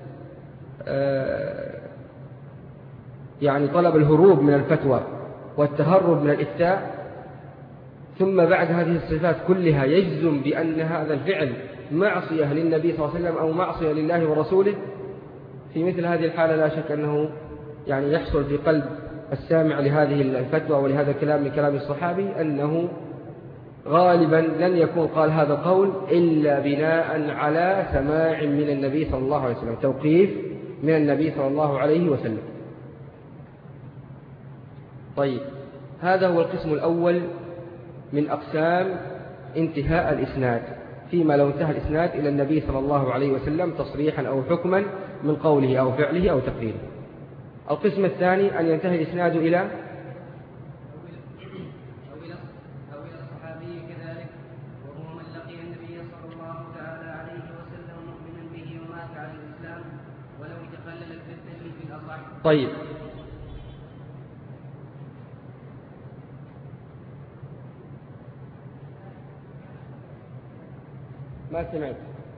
يعني طلب الهروب من الفتوى والتهرب من الإفتاء، ثم بعد هذه الصفات كلها يجزم بأن هذا الفعل معصية للنبي صلى الله عليه وسلم أو معصية لله ورسوله. في مثل هذه الحالة لا شك أنه يعني يحصل في قلب السامع لهذه الفتوى ولهذا الكلام من كلام الصحابي أنه غالبا لن يكون قال هذا القول إلا بناء على سماع من النبي صلى الله عليه وسلم، توقيف من النبي صلى الله عليه وسلم. طيب، هذا هو القسم الأول من أقسام انتهاء الإسناد، فيما لو انتهى الإسناد إلى النبي صلى الله عليه وسلم تصريحا أو حكما من قوله أو فعله أو تقريره. القسم الثاني أن ينتهي الإسناد إلى أو إلى الصحابي كذلك، وهو من لقي النبي صلى الله تعالى عليه وسلم مؤمنا به ومات على الإسلام ولو تخللت ردته في الأصح. طيب، ما سمعت.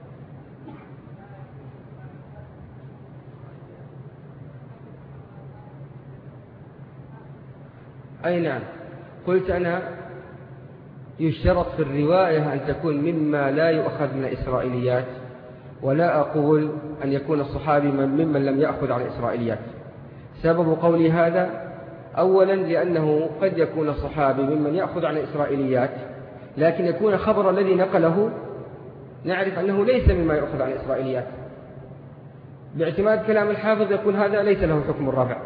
أي نعم، قلت أنا يشترط في الرواية أن تكون مما لا يؤخذ من الإسرائيليات، ولا أقول أن يكون الصحابي ممن لم يأخذ عن الإسرائيليات. سبب قولي هذا أولا لأنه قد يكون الصحابي ممن يأخذ عن الإسرائيليات، لكن يكون الخبر الذي نقله نعرف أنه ليس مما يأخذ عن الإسرائيليات. باعتماد كلام الحافظ يقول هذا ليس له حكم الرفع،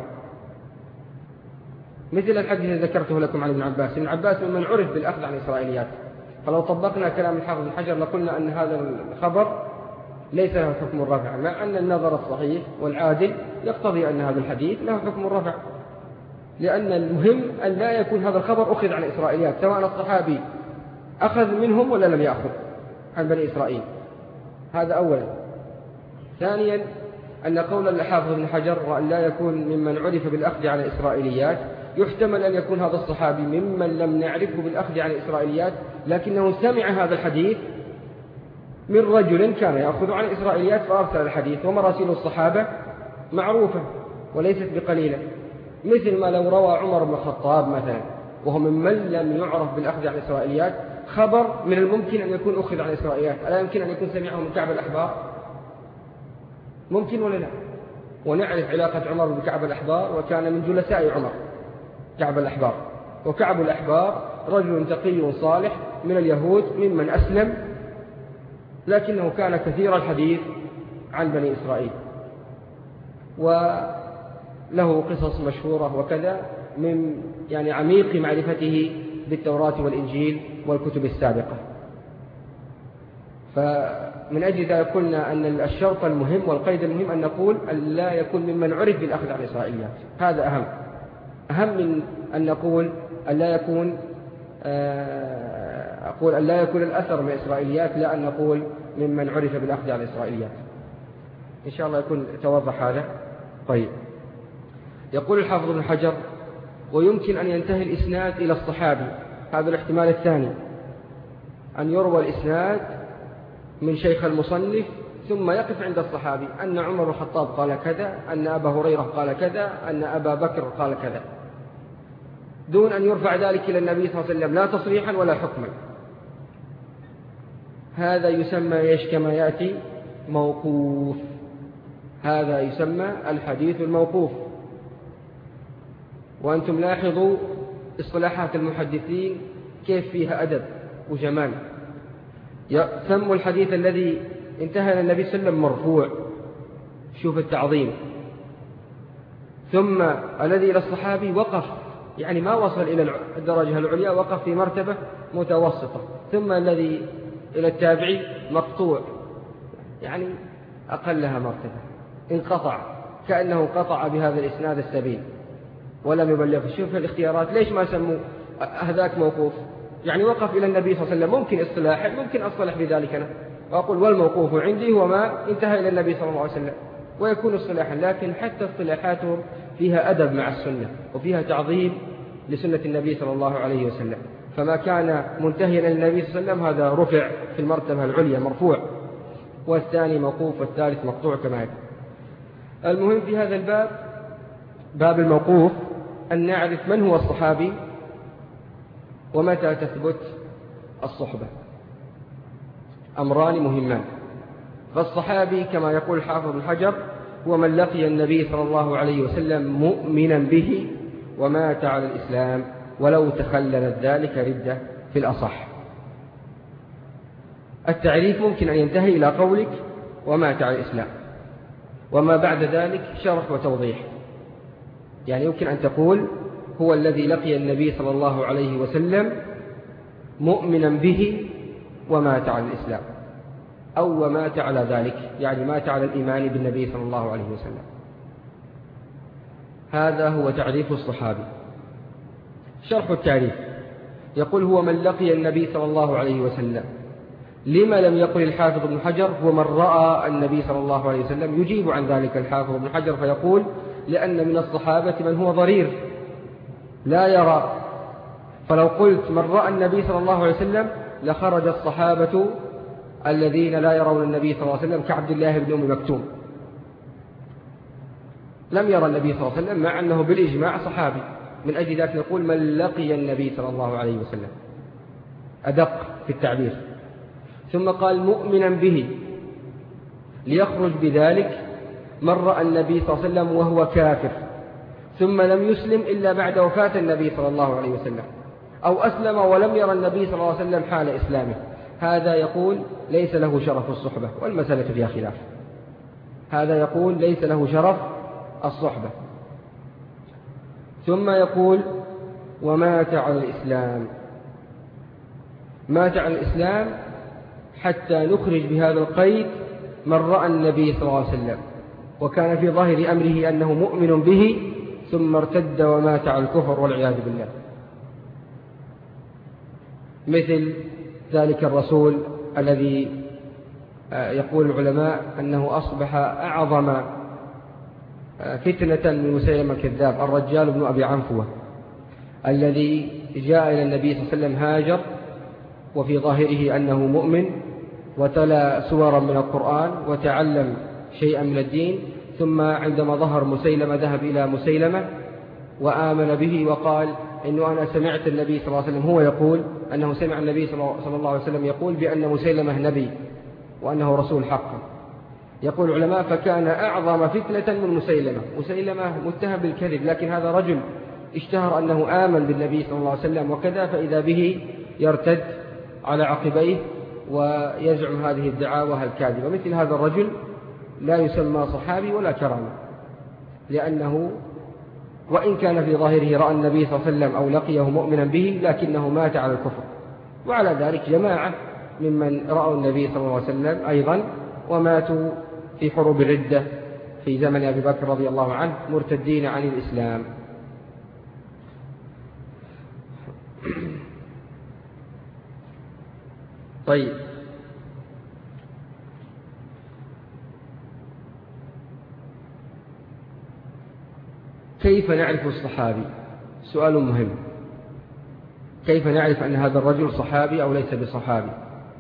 مثل الحديث الذي ذكرته لكم عن ابن عباس. ابن عباس ممن عرف بالأخذ عن الإسرائيليات، فلو طبقنا كلام الحافظ بن حجر لقلنا أن هذا الخبر ليس له حكم الرفع، مع أن النظر الصحيح والعادل يقتضي أن هذا الحديث له حكم الرفع، لأن المهم أن لا يكون هذا الخبر أخذ عن الإسرائيليات، سواء الصحابي أخذ منهم ولا لم يأخذ عن بني إسرائيل. هذا أولا. ثانيا أن قول الحافظ بن حجر وأن لا يكون ممن عرف بالأخذ عن الإسرائيليات، يحتمل أن يكون هذا الصحابي ممن لم نعرفه بالأخذ عن الإسرائيليات، لكنه سمع هذا الحديث من رجل كان يأخذ عن الإسرائيليات فأرسل الحديث، ومراسيل الصحابة معروفة وليست بقليلة، مثل ما لو روى عمر بن الخطاب مثلا وهو ممن لم يعرف بالأخذ عن الإسرائيليات خبر من الممكن أن يكون أخذ عن الإسرائيليات، ألا يمكن أن يكون سمعه من كعب الأحبار؟ ممكن ولا لا؟ ونعرف علاقة عمر بكعب الأحبار، وكان من جلساء عمر كعب الأحبار، وكعب الأحبار رجل تقي صالح من اليهود ممن أسلم، لكنه كان كثير الحديث عن بني إسرائيل، وله قصص مشهورة وكذا من يعني عميق معرفته بالتوراة والإنجيل والكتب السابقة. فمن أجل ذلك قلنا أن الشرط المهم والقيد المهم أن نقول أن لا يكون ممن عرف بالأخذ عن الإسرائيليات، هذا أهم أهم من أن نقول أن لا يكون أقول أن لا يكون الأثر من الإسرائيليات، لا أن نقول ممن عرف بالأخذ عن الإسرائيليات. إن شاء الله يكون توضح هذا. طيب، يقول الحافظ بن حجر: ويمكن أن ينتهي الإسناد إلى الصحابي. هذا الاحتمال الثاني، أن يروى الإسناد من شيخ المصنف ثم يقف عند الصحابي، أن عمر بن الخطاب قال كذا، أن أبا هريرة قال كذا، أن أبا بكر قال كذا، دون أن يرفع ذلك إلى النبي صلى الله عليه وسلم لا تصريحا ولا حكما. هذا يسمى إيش كما يأتي موقوف. هذا يسمى الحديث الموقوف. وأنتم لاحظوا اصطلاحات المحدثين كيف فيها أدب وجمال. سموا الحديث الذي انتهى إلى النبي صلى الله عليه وسلم مرفوع، شوف التعظيم. ثم الذي إلى الصحابي وقف، يعني ما وصل إلى الدرجة العليا، وقف في مرتبة متوسطة. ثم الذي إلى التابعي مقطوع، يعني أقلها مرتبة، انقطع، كأنه انقطع بهذا الإسناد السبيل ولم يبلغ. شوف الاختيارات، ليش ما سموا هذاك موقوف؟ يعني وقف إلى النبي صلى الله عليه وسلم. ممكن اصطلاحا، ممكن أصطلح بذلك أنا وأقول والموقوف عندي هو ما انتهى إلى النبي صلى الله عليه وسلم، ويكون اصطلاحا. لكن حتى اصطلاحاتهم فيها أدب مع السنة، وفيها تعظيم لسنة النبي صلى الله عليه وسلم. فما كان منتهيا إلى النبي صلى الله عليه وسلم هذا رفع في المرتبة العليا مرفوع، والثاني موقوف، والثالث مقطوع كما يكون. المهم في هذا الباب، باب الموقوف، أن نعرف من هو الصحابي ومتى تثبت الصحبة. أمران مهمان. فالصحابي كما يقول الحافظ ابن حجر هو من لقي النبي صلى الله عليه وسلم مؤمنا به ومات على الإسلام ولو تخللت ذلك ردة في الأصح. التعريف ممكن أن ينتهي إلى قولك ومات على الإسلام، وما بعد ذلك شرح وتوضيح. يعني يمكن أن تقول هو الذي لقي النبي صلى الله عليه وسلم مؤمنا به ومات على الإسلام، أو ومات على ذلك، يعني مات على الإيمان بالنبي صلى الله عليه وسلم. هذا هو تعريف الصحابي. شرح التعريف يقول هو من لقي النبي صلى الله عليه وسلم. لما لم يقل الحافظ ابن حجر هو من رأى النبي صلى الله عليه وسلم؟ يجيب عن ذلك الحافظ ابن حجر فيقول لأن من الصحابة من هو ضرير لا يرى. فلو قلت من رأى النبي صلى الله عليه وسلم لخرج الصحابة الذين لا يرون النبي صلى الله عليه وسلم كعبد الله بن أم مكتوم، لم يرى النبي صلى الله عليه وسلم، مع أنه بالإجماع صحابي. من أجل ذلك نقول من لقي النبي صلى الله عليه وسلم، أدق في التعبير. ثم قال مؤمنا به، ليخرج بذلك من رأى النبي صلى الله عليه وسلم وهو كافر ثم لم يسلم إلا بعد وفاة النبي صلى الله عليه وسلم، أو أسلم ولم يرى النبي صلى الله عليه وسلم حال إسلامه. هذا يقول ليس له شرف الصحبة، والمسألة فيها خلاف. هذا يقول ليس له شرف الصحبة. ثم يقول ومات على الإسلام. مات على الإسلام حتى نخرج بهذا القيد من رأى النبي صلى الله عليه وسلم وكان في ظاهر أمره أنه مؤمن به ثم ارتد ومات على الكفر والعياذ بالله، مثل ذلك الرسول الذي يقول العلماء أنه أصبح أعظم فتنة من مسيلمة الكذاب، الرجال بن أبي عنفوة الذي جاء إلى النبي صلى الله عليه وسلم هاجر وفي ظاهره أنه مؤمن، وتلا سورا من القرآن وتعلم شيئا من الدين، ثم عندما ظهر مسيلمة ذهب إلى مسيلمة وآمن به وقال إنه أنا سمعت النبي صلى الله عليه وسلم هو يقول أنه سمع النبي صلى الله عليه وسلم يقول بأن مسيلمة نبي وأنه رسول حق. يقول العلماء فكان أعظم فتنة من مسيلمة. مسيلمة متهم بالكذب، لكن هذا رجل اشتهر أنه آمن بالنبي صلى الله عليه وسلم وكذا، فإذا به يرتد على عقبيه ويزعم هذه الدعاوى الكاذبة. مثل هذا الرجل لا يسمى صحابي ولا كرامة، لأنه وإن كان في ظاهره رأى النبي صلى الله عليه وسلم أو لقيه مؤمنا به لكنه مات على الكفر. وعلى ذلك جماعة ممن رأوا النبي صلى الله عليه وسلم أيضا وماتوا في حروب الردة في زمن أبي بكر رضي الله عنه مرتدين عن الإسلام. طيب، كيف نعرف الصحابي؟ سؤال مهم. كيف نعرف أن هذا الرجل صحابي أو ليس بصحابي؟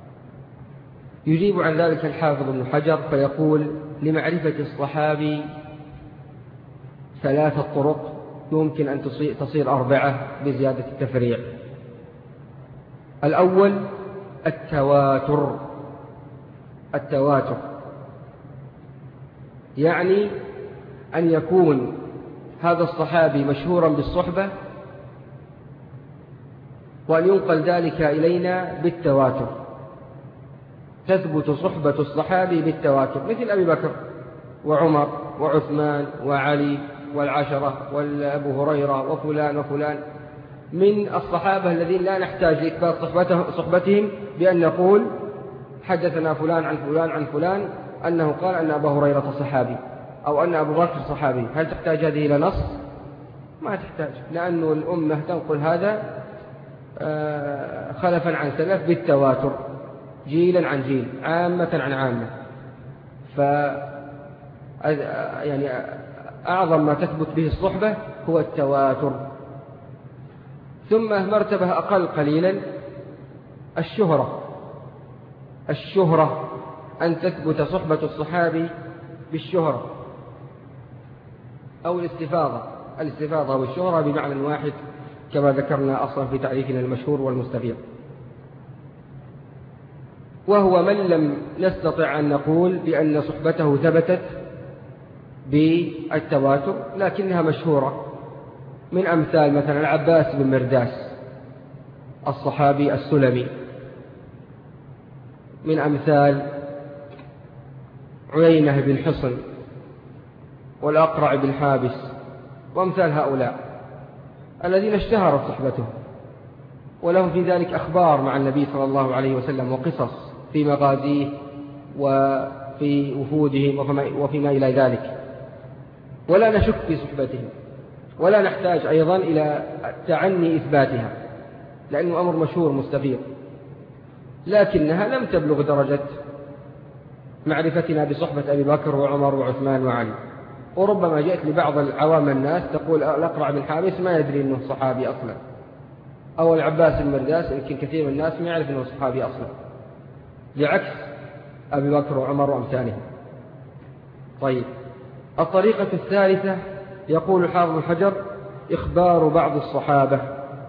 يجيب عن ذلك الحافظ ابن حجر فيقول لمعرفة الصحابي ثلاثة طرق، يمكن أن تصير أربعة بزيادة التفريع. الأول التواتر. التواتر يعني أن يكون هذا الصحابي مشهورا بالصحبة، وأن ينقل ذلك إلينا بالتواتر، تثبت صحبة الصحابي بالتواتر، مثل أبي بكر وعمر وعثمان وعلي والعشرة وأبو هريرة وفلان وفلان من الصحابة الذين لا نحتاج لإثبات صحبتهم بأن نقول حدثنا فلان عن فلان عن فلان أنه قال أن أبا هريرة صحابي أو أن أبو بكر صحابي. هل تحتاج هذه إلى نص؟ ما تحتاج، لأن الأمة تنقل هذا خلفا عن سلف بالتواتر، جيلا عن جيل، عامة عن عامة. ف يعني أعظم ما تثبت به الصحبة هو التواتر. ثم مرتبة أقل قليلا الشهرة. الشهرة أن تثبت صحبة الصحابي بالشهرة أو الاستفاضة. الاستفاضة والشهرة بمعنى واحد كما ذكرنا أصلا في تعريفنا المشهور والمستفيض، وهو من لم نستطع أن نقول بأن صحبته ثبتت بالتواتر لكنها مشهورة، من أمثال مثلا العباس بن مرداس الصحابي السلمي، من أمثال عيينة بن حصن والأقرع بن حابس وأمثال هؤلاء الذين اشتهرت صحبته ولهم في ذلك أخبار مع النبي صلى الله عليه وسلم وقصص في مغازيه وفي وفودهم وفيما إلى ذلك، ولا نشك في صحبتهم ولا نحتاج أيضا إلى تعني إثباتها لأنه أمر مشهور مستفيض، لكنها لم تبلغ درجة معرفتنا بصحبة أبي بكر وعمر وعثمان وعلي. وربما جاءت لبعض العوام الناس تقول الأقرع بن حابس ما يدري أنه صحابي أصلا، أو العباس المرداس يمكن كثير من الناس ما يعرف أنه صحابي أصلا، بعكس أبي بكر وعمر وأمثالهم. طيب، الطريقة الثالثة يقول حافظ بن حجر إخبار بعض الصحابة.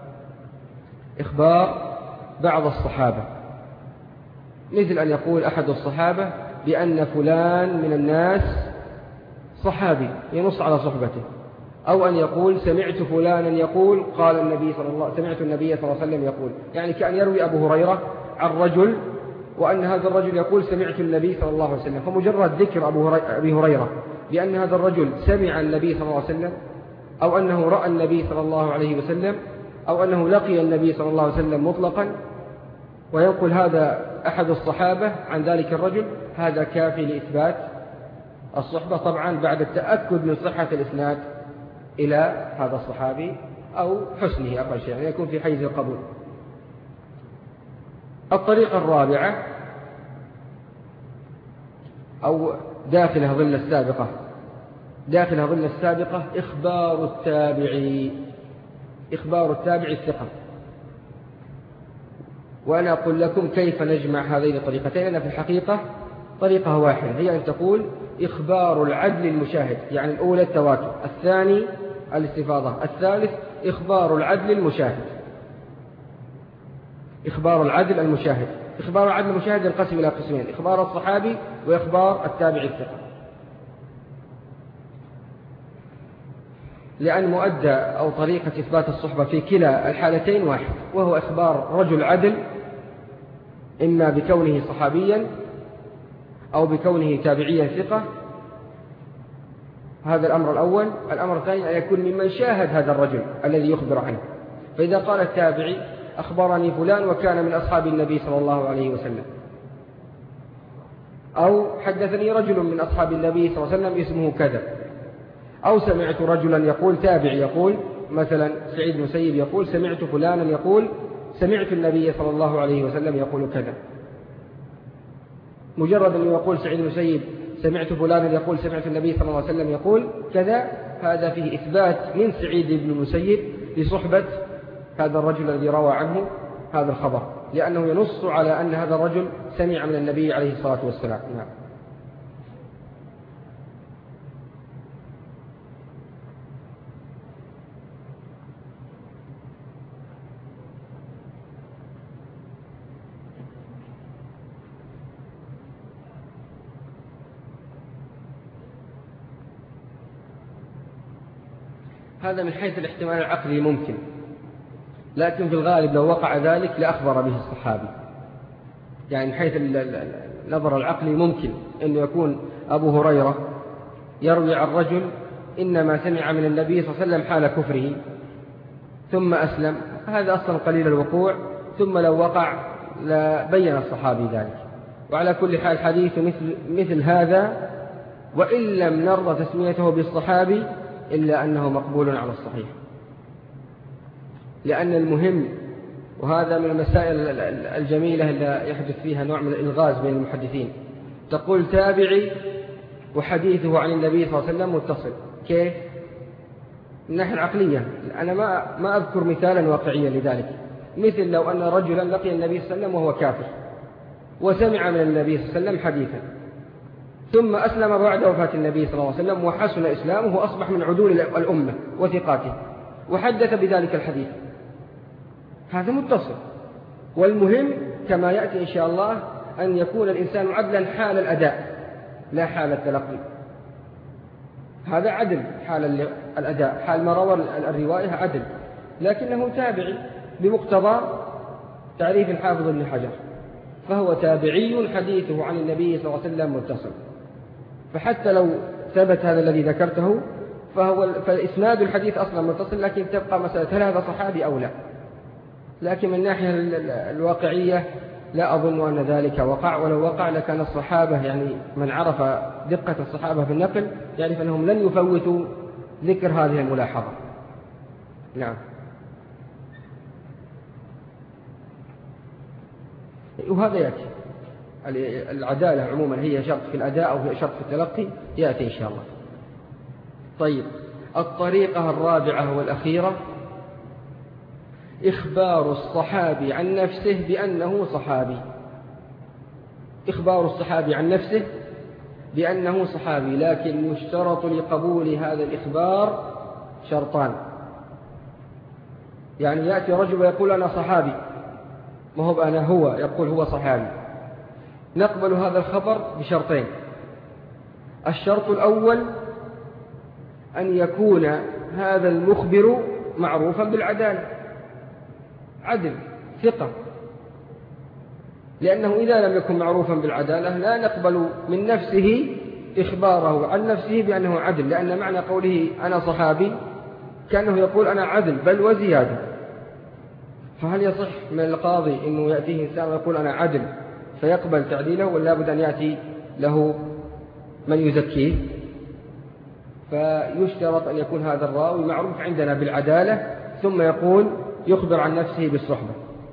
إخبار بعض الصحابة مثل أن يقول أحد الصحابة بأن فلان من الناس صحابي ينص على صحبته، أو أن يقول سمعت فلانا يقول قال النبي صلى الله سمعت النبي صلى الله عليه وسلم يقول، يعني كأن يروي أبو هريرة عن رجل وأن هذا الرجل يقول سمعت النبي صلى الله عليه وسلم، فمجرد ذكر أبي هريرة بأن هذا الرجل سمع النبي صلى الله عليه وسلم أو أنه رأى النبي صلى الله عليه وسلم أو أنه لقي النبي صلى الله عليه وسلم مطلقا وينقل هذا أحد الصحابة عن ذلك الرجل، هذا كافي لإثبات الصحبة، طبعا بعد التأكد من صحة الإسناد إلى هذا الصحابي أو حسنه أقل شيء، يعني يكون في حيز القبول. الطريقة الرابعة أو داخلها ظل السابقة داخلها ظل السابقة إخبار التابعي إخبار التابعي الثقة. وأنا أقول لكم كيف نجمع هذين الطريقتين، أنا في الحقيقة طريقة واحدة، هي أن تقول إخبار العدل المشاهد، يعني الأولى التواتر، الثاني الاستفاضة، الثالث إخبار العدل المشاهد. إخبار العدل المشاهد إخبار العدل المشاهد ينقسم إلى قسمين: إخبار الصحابي وإخبار التابع الثقة. لأن مؤدى أو طريقة إثبات الصحبة في كلا الحالتين واحد، وهو إخبار رجل عدل إما بكونه صحابيا أو بكونه تابعيا ثقة، هذا الأمر الأول. الأمر الثاني أن يكون ممن شاهد هذا الرجل الذي يخبر عنه، فإذا قال التابعي أخبرني فلان وكان من أصحاب النبي صلى الله عليه وسلم، أو حدثني رجل من أصحاب النبي صلى الله عليه وسلم اسمه كذا، أو سمعت رجلا يقول تابع يقول مثلا سعيد بن مسيب يقول سمعت فلانا يقول سمعت النبي صلى الله عليه وسلم يقول كذا. مجرد أن يقول سعيد بن مسيب سمعت فلانا يقول سمعت النبي صلى الله عليه وسلم يقول كذا، هذا فيه إثبات من سعيد بن المسيب لصحبة هذا الرجل الذي روى عنه هذا الخبر، لأنه ينص على أن هذا الرجل سمع من النبي عليه الصلاة والسلام. نعم. هذا من حيث الاحتمال العقلي ممكن، لكن في الغالب لو وقع ذلك لأخبر به الصحابي. يعني من حيث النظر العقلي ممكن أن يكون أبو هريرة يروي عن رجل إنما سمع من النبي صلى الله عليه وسلم حال كفره ثم أسلم، هذا أصلا قليل الوقوع، ثم لو وقع لبين الصحابي ذلك. وعلى كل حال حديث مثل, مثل هذا وإن لم نرضى تسميته بالصحابي إلا أنه مقبول على الصحيح، لأن المهم، وهذا من المسائل الجميلة اللي يحدث فيها نوع من الإلغاز بين المحدثين، تقول تابعي وحديثه عن النبي صلى الله عليه وسلم متصل. كيف؟ من الناحية العقلية أنا ما ما أذكر مثالا واقعيا لذلك، مثل لو أن رجلا لقي النبي صلى الله عليه وسلم وهو كافر وسمع من النبي صلى الله عليه وسلم حديثا ثم أسلم بعد وفاة النبي صلى الله عليه وسلم وحسن إسلامه وأصبح من عدول الأمة وثقاته وحدث بذلك الحديث، هذا متصل. والمهم كما يأتي إن شاء الله أن يكون الإنسان عدلا حال الأداء لا حال التلقي، هذا عدل حال الأداء، حال ما روى الرواية عدل، لكنه تابعي بمقتضى تعريف الحافظ ابن حجر، فهو تابعي حديثه عن النبي صلى الله عليه وسلم متصل. فحتى لو ثبت هذا الذي ذكرته فهو فإسناد الحديث أصلا متصل، لكن تبقى مسألة هل هذا صحابي أو لا. لكن من الناحية الواقعية لا أظن أن ذلك وقع، ولو وقع لكان الصحابة، يعني من عرف دقة الصحابة في النقل يعرف أنهم لن يفوتوا ذكر هذه الملاحظة. نعم. وهذا يأتي العدالة عموما هي شرط في الأداء أو شرط في التلقي، يأتي إن شاء الله. طيب، الطريقة الرابعة والأخيرة إخبار الصحابي عن نفسه بأنه صحابي. إخبار الصحابي عن نفسه بأنه صحابي، لكن يشترط لقبول هذا الإخبار شرطان. يعني يأتي رجل ويقول أنا صحابي، ما هو أنا هو يقول هو صحابي، نقبل هذا الخبر بشرطين. الشرط الأول أن يكون هذا المخبر معروفا بالعدالة، عدل ثقة، لأنه إذا لم يكن معروفا بالعدالة لا نقبل من نفسه إخباره عن نفسه بأنه عدل، لأن معنى قوله أنا صحابي كأنه يقول أنا عدل بل وزيادة. فهل يصح من القاضي أنه يأتيه إنسان ويقول أنا عدل فيقبل تعديله، ولا بد أن يأتي له من يزكيه؟ فيشترط أن يكون هذا الراوي معروف عندنا بالعدالة، ثم يقول يخبر عن نفسه بالصحبة.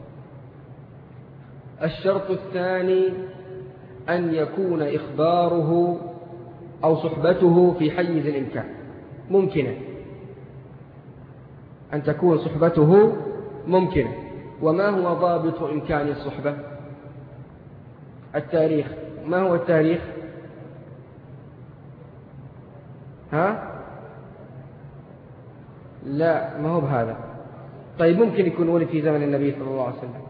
الشرط الثاني أن يكون إخباره أو صحبته في حيز الإمكان ممكنة، أن تكون صحبته ممكنة. وما هو ضابط إمكان الصحبة؟ التاريخ. ما هو التاريخ؟ ها؟ لا، ما هو بهذا. طيب، ممكن يكون ولد في زمن النبي صلى الله عليه وسلم،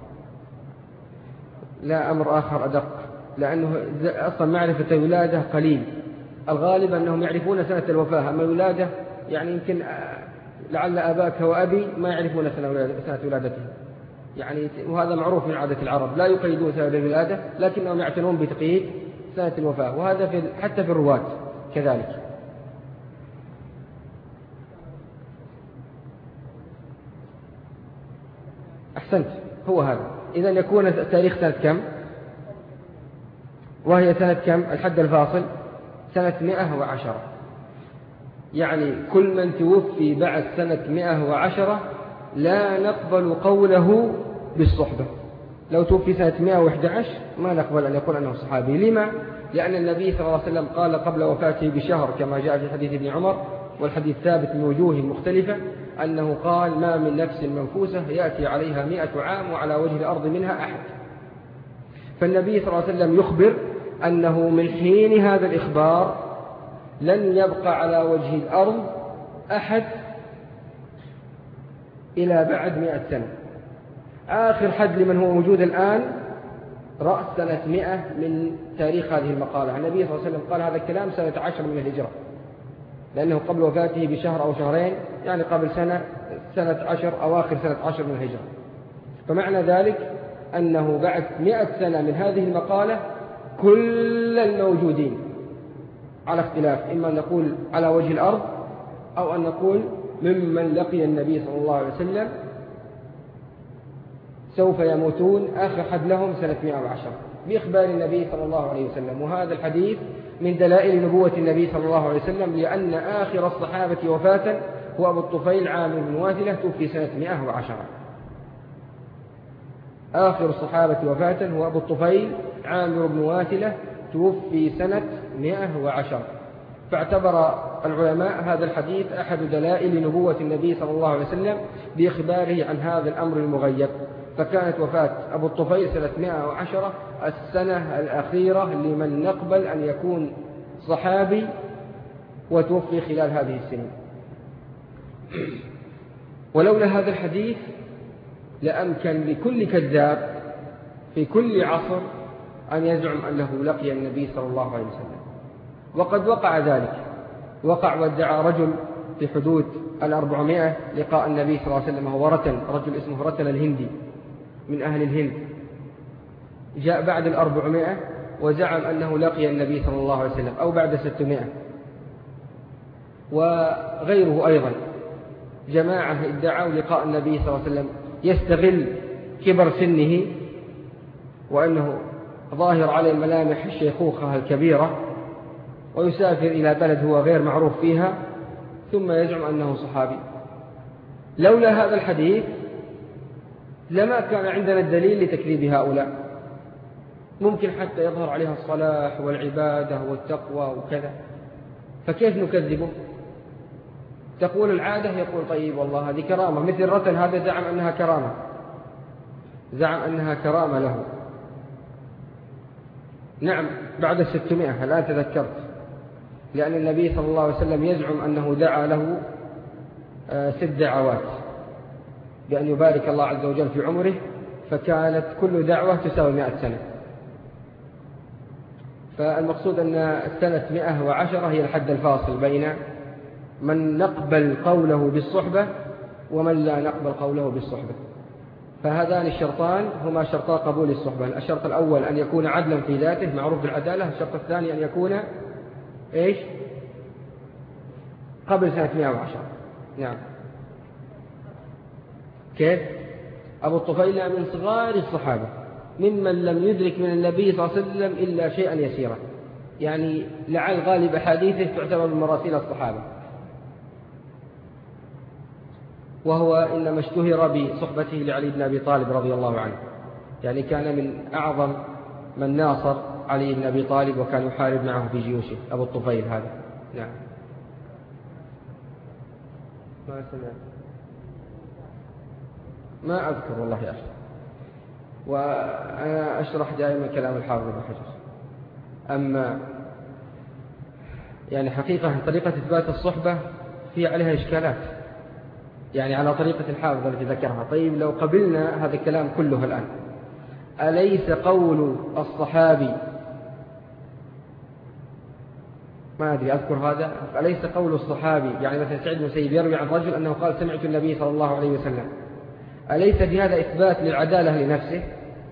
لا، أمر آخر أدق، لأنه أصلا معرفة الولادة قليل، الغالب أنهم يعرفون سنة الوفاة، أما الولادة يعني يمكن لعل أباك وأبي ما يعرفون سنة ولادته، يعني وهذا معروف من عادة العرب، لا يقيدون سنة الولادة لكنهم يعتنون بتقييد سنة الوفاة، وهذا في حتى في الرواة كذلك. أحسنت، هو هذا. إذن يكون تاريخ سنة كم؟ وهي سنة كم؟ الحد الفاصل سنة مئة وعشرة، يعني كل من توفي بعد سنة مئة وعشرة لا نقبل قوله بالصحبة. لو توفي سنة مئة وأحد عشر ما نقبل أن يقول أنه صحابي. لما؟ لأن النبي صلى الله عليه وسلم قال قبل وفاته بشهر كما جاء في حديث ابن عمر، والحديث ثابت من وجوه مختلفة، أنه قال ما من نفس منفوسة يأتي عليها مئة عام وعلى وجه الأرض منها أحد. فالنبي صلى الله عليه وسلم يخبر أنه من حين هذا الإخبار لن يبقى على وجه الأرض أحد إلى بعد مئة سنة. آخر حد لمن هو موجود الآن رأس سنة مئة من تاريخ هذه المقالة. النبي صلى الله عليه وسلم قال هذا الكلام سنة عشر من الهجرة، لأنه قبل وفاته بشهر أو شهرين يعني قبل سنة سنة عشر أو آخر سنة عشر من الهجرة. فمعنى ذلك أنه بعد مئة سنة من هذه المقالة كل الموجودين على اختلاف، إما أن نقول على وجه الأرض أو أن نقول ممن لقي النبي صلى الله عليه وسلم سوف يموتون آخر حد لهم سنة مئة وعشرة بإخبار النبي صلى الله عليه وسلم. وهذا الحديث من دلائل نبوة النبي صلى الله عليه وسلم، لأن آخر الصحابة وفاة هو أبو الطفيل عامر بن واثلة توفي سنة مئة وعشرة. آخر الصحابة وفاة هو أبو الطفيل عامر بن واثلة توفي سنة مئة وعشرة. فاعتبر العلماء هذا الحديث أحد دلائل نبوة النبي صلى الله عليه وسلم بإخباره عن هذا الأمر المغيب. فكانت وفاة أبو الطفيل سنة مئة وعشرة السنة الأخيرة لمن نقبل أن يكون صحابي وتوفي خلال هذه السنين. ولولا هذا الحديث لأمكن لكل كذاب في كل عصر أن يزعم أنه لقي النبي صلى الله عليه وسلم. وقد وقع ذلك، وقع وادعى رجل في حدود الأربعمائة لقاء النبي صلى الله عليه وسلم، هو رتن، رجل اسمه رتن الهندي من أهل الهند، جاء بعد الأربعمائة وزعم أنه لقي النبي صلى الله عليه وسلم، أو بعد ستمائة. وغيره أيضا جماعة ادعوا لقاء النبي صلى الله عليه وسلم، يستغل كبر سنه وأنه ظاهر عليه ملامح الشيخوخة الكبيرة، ويسافر إلى بلد هو غير معروف فيها، ثم يزعم أنه صحابي. لولا هذا الحديث لما كان عندنا الدليل لتكذيب هؤلاء. ممكن حتى يظهر عليها الصلاح والعبادة والتقوى وكذا، فكيف نكذبه؟ تقول العادة، يقول طيب والله هذه كرامة، مثل رتن هذا زعم أنها كرامة، زعم أنها كرامة له. نعم بعد الستمائة الآن تذكرت، لأن النبي صلى الله عليه وسلم يزعم أنه دعا له ست دعوات بأن يبارك الله عز وجل في عمره، فكانت كل دعوة تساوي مئة سنة. فالمقصود أن سنة مئة وعشرة هي الحد الفاصل بين من نقبل قوله بالصحبة ومن لا نقبل قوله بالصحبة. فهذان الشرطان هما شرطا قبول الصحبة. الشرط الأول أن يكون عدلا في ذاته معروف بالعدالة، الشرط الثاني أن يكون إيش؟ قبل سنة مئة وعشرة. نعم. كيف؟ أبو الطفيل من صغار الصحابة، ممن لم يدرك من النبي صلى الله عليه وسلم إلا شيئا يسيرا، يعني لعل غالب حديثه تعتبر من مراسيل الصحابة. وهو إنما اشتهر بصحبته لعلي بن أبي طالب رضي الله عنه، يعني كان من أعظم من ناصر علي بن أبي طالب وكان يحارب معه في جيوشه أبو الطفيل هذا. نعم. ما سمعت، ما أذكر والله يا أخي، وأنا أشرح دائما كلام الحافظ ابن حجر. أما يعني حقيقة طريقة إثبات الصحبة في عليها إشكالات، يعني على طريقة الحافظ التي ذكرها. طيب لو قبلنا هذا الكلام كله الآن، أليس قول الصحابي، ما أدري أذكر هذا، أليس قول الصحابي يعني مثلا سعيد بن المسيب يروي عن رجل أنه قال سمعت النبي صلى الله عليه وسلم، أليس في هذا إثبات للعدالة لنفسه؟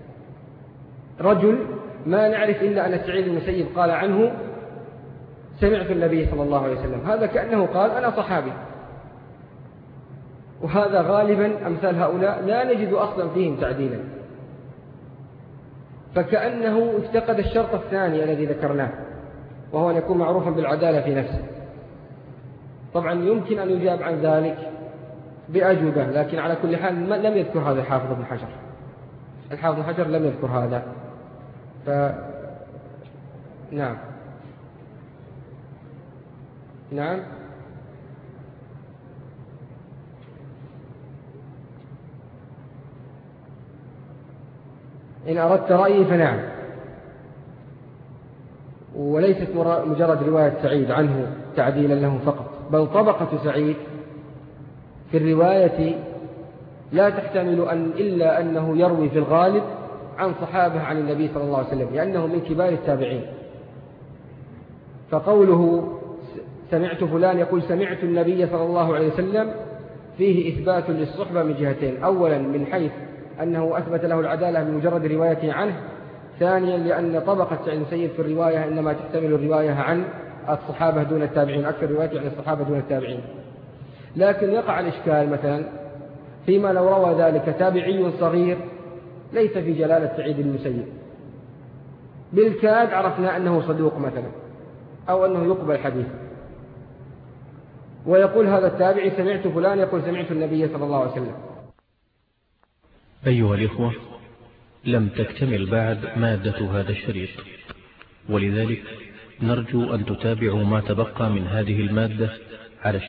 رجل ما نعرف إلا أن سعيد بن المسيب قال عنه سمعت النبي صلى الله عليه وسلم، هذا كأنه قال أنا صحابي. وهذا غالبا أمثال هؤلاء لا نجد أصلا فيهم تعديلا، فكأنه افتقد الشرط الثاني الذي ذكرناه، وهو أن يكون معروفا بالعدالة في نفسه. طبعا يمكن أن يجاب عن ذلك بأجوبة، لكن على كل حال لم يذكر هذا الحافظ ابن حجر، الحافظ ابن حجر لم يذكر هذا. ف نعم نعم إن أردت رأيي فنعم. وليست مجرد رواية سعيد عنه تعديلا له فقط، بل طبقة سعيد في الرواية لا تحتمل أن إلا أنه يروي في الغالب عن صحابة عن النبي صلى الله عليه وسلم، لأنه من كبار التابعين. فقوله سمعت فلان يقول سمعت النبي صلى الله عليه وسلم فيه إثبات للصحبة من جهتين: أولا من حيث أنه أثبت له العدالة بمجرد روايته عنه، ثانيا لأن طبقة سعيد المسيب في الرواية إنما تحتمل الرواية عن الصحابة دون التابعين، أكثر رواية عن الصحابة دون التابعين. لكن يقع الإشكال مثلا فيما لو روى ذلك تابعي صغير ليس في جلالة سعيد المسيب، بالكاد عرفنا أنه صدوق مثلا أو أنه يقبل حديثه، ويقول هذا التابعي سمعت فلان يقول سمعت النبي صلى الله عليه وسلم. أيها الإخوة، لم تكتمل بعد مادة هذا الشريط، ولذلك نرجو أن تتابعوا ما تبقى من هذه المادة على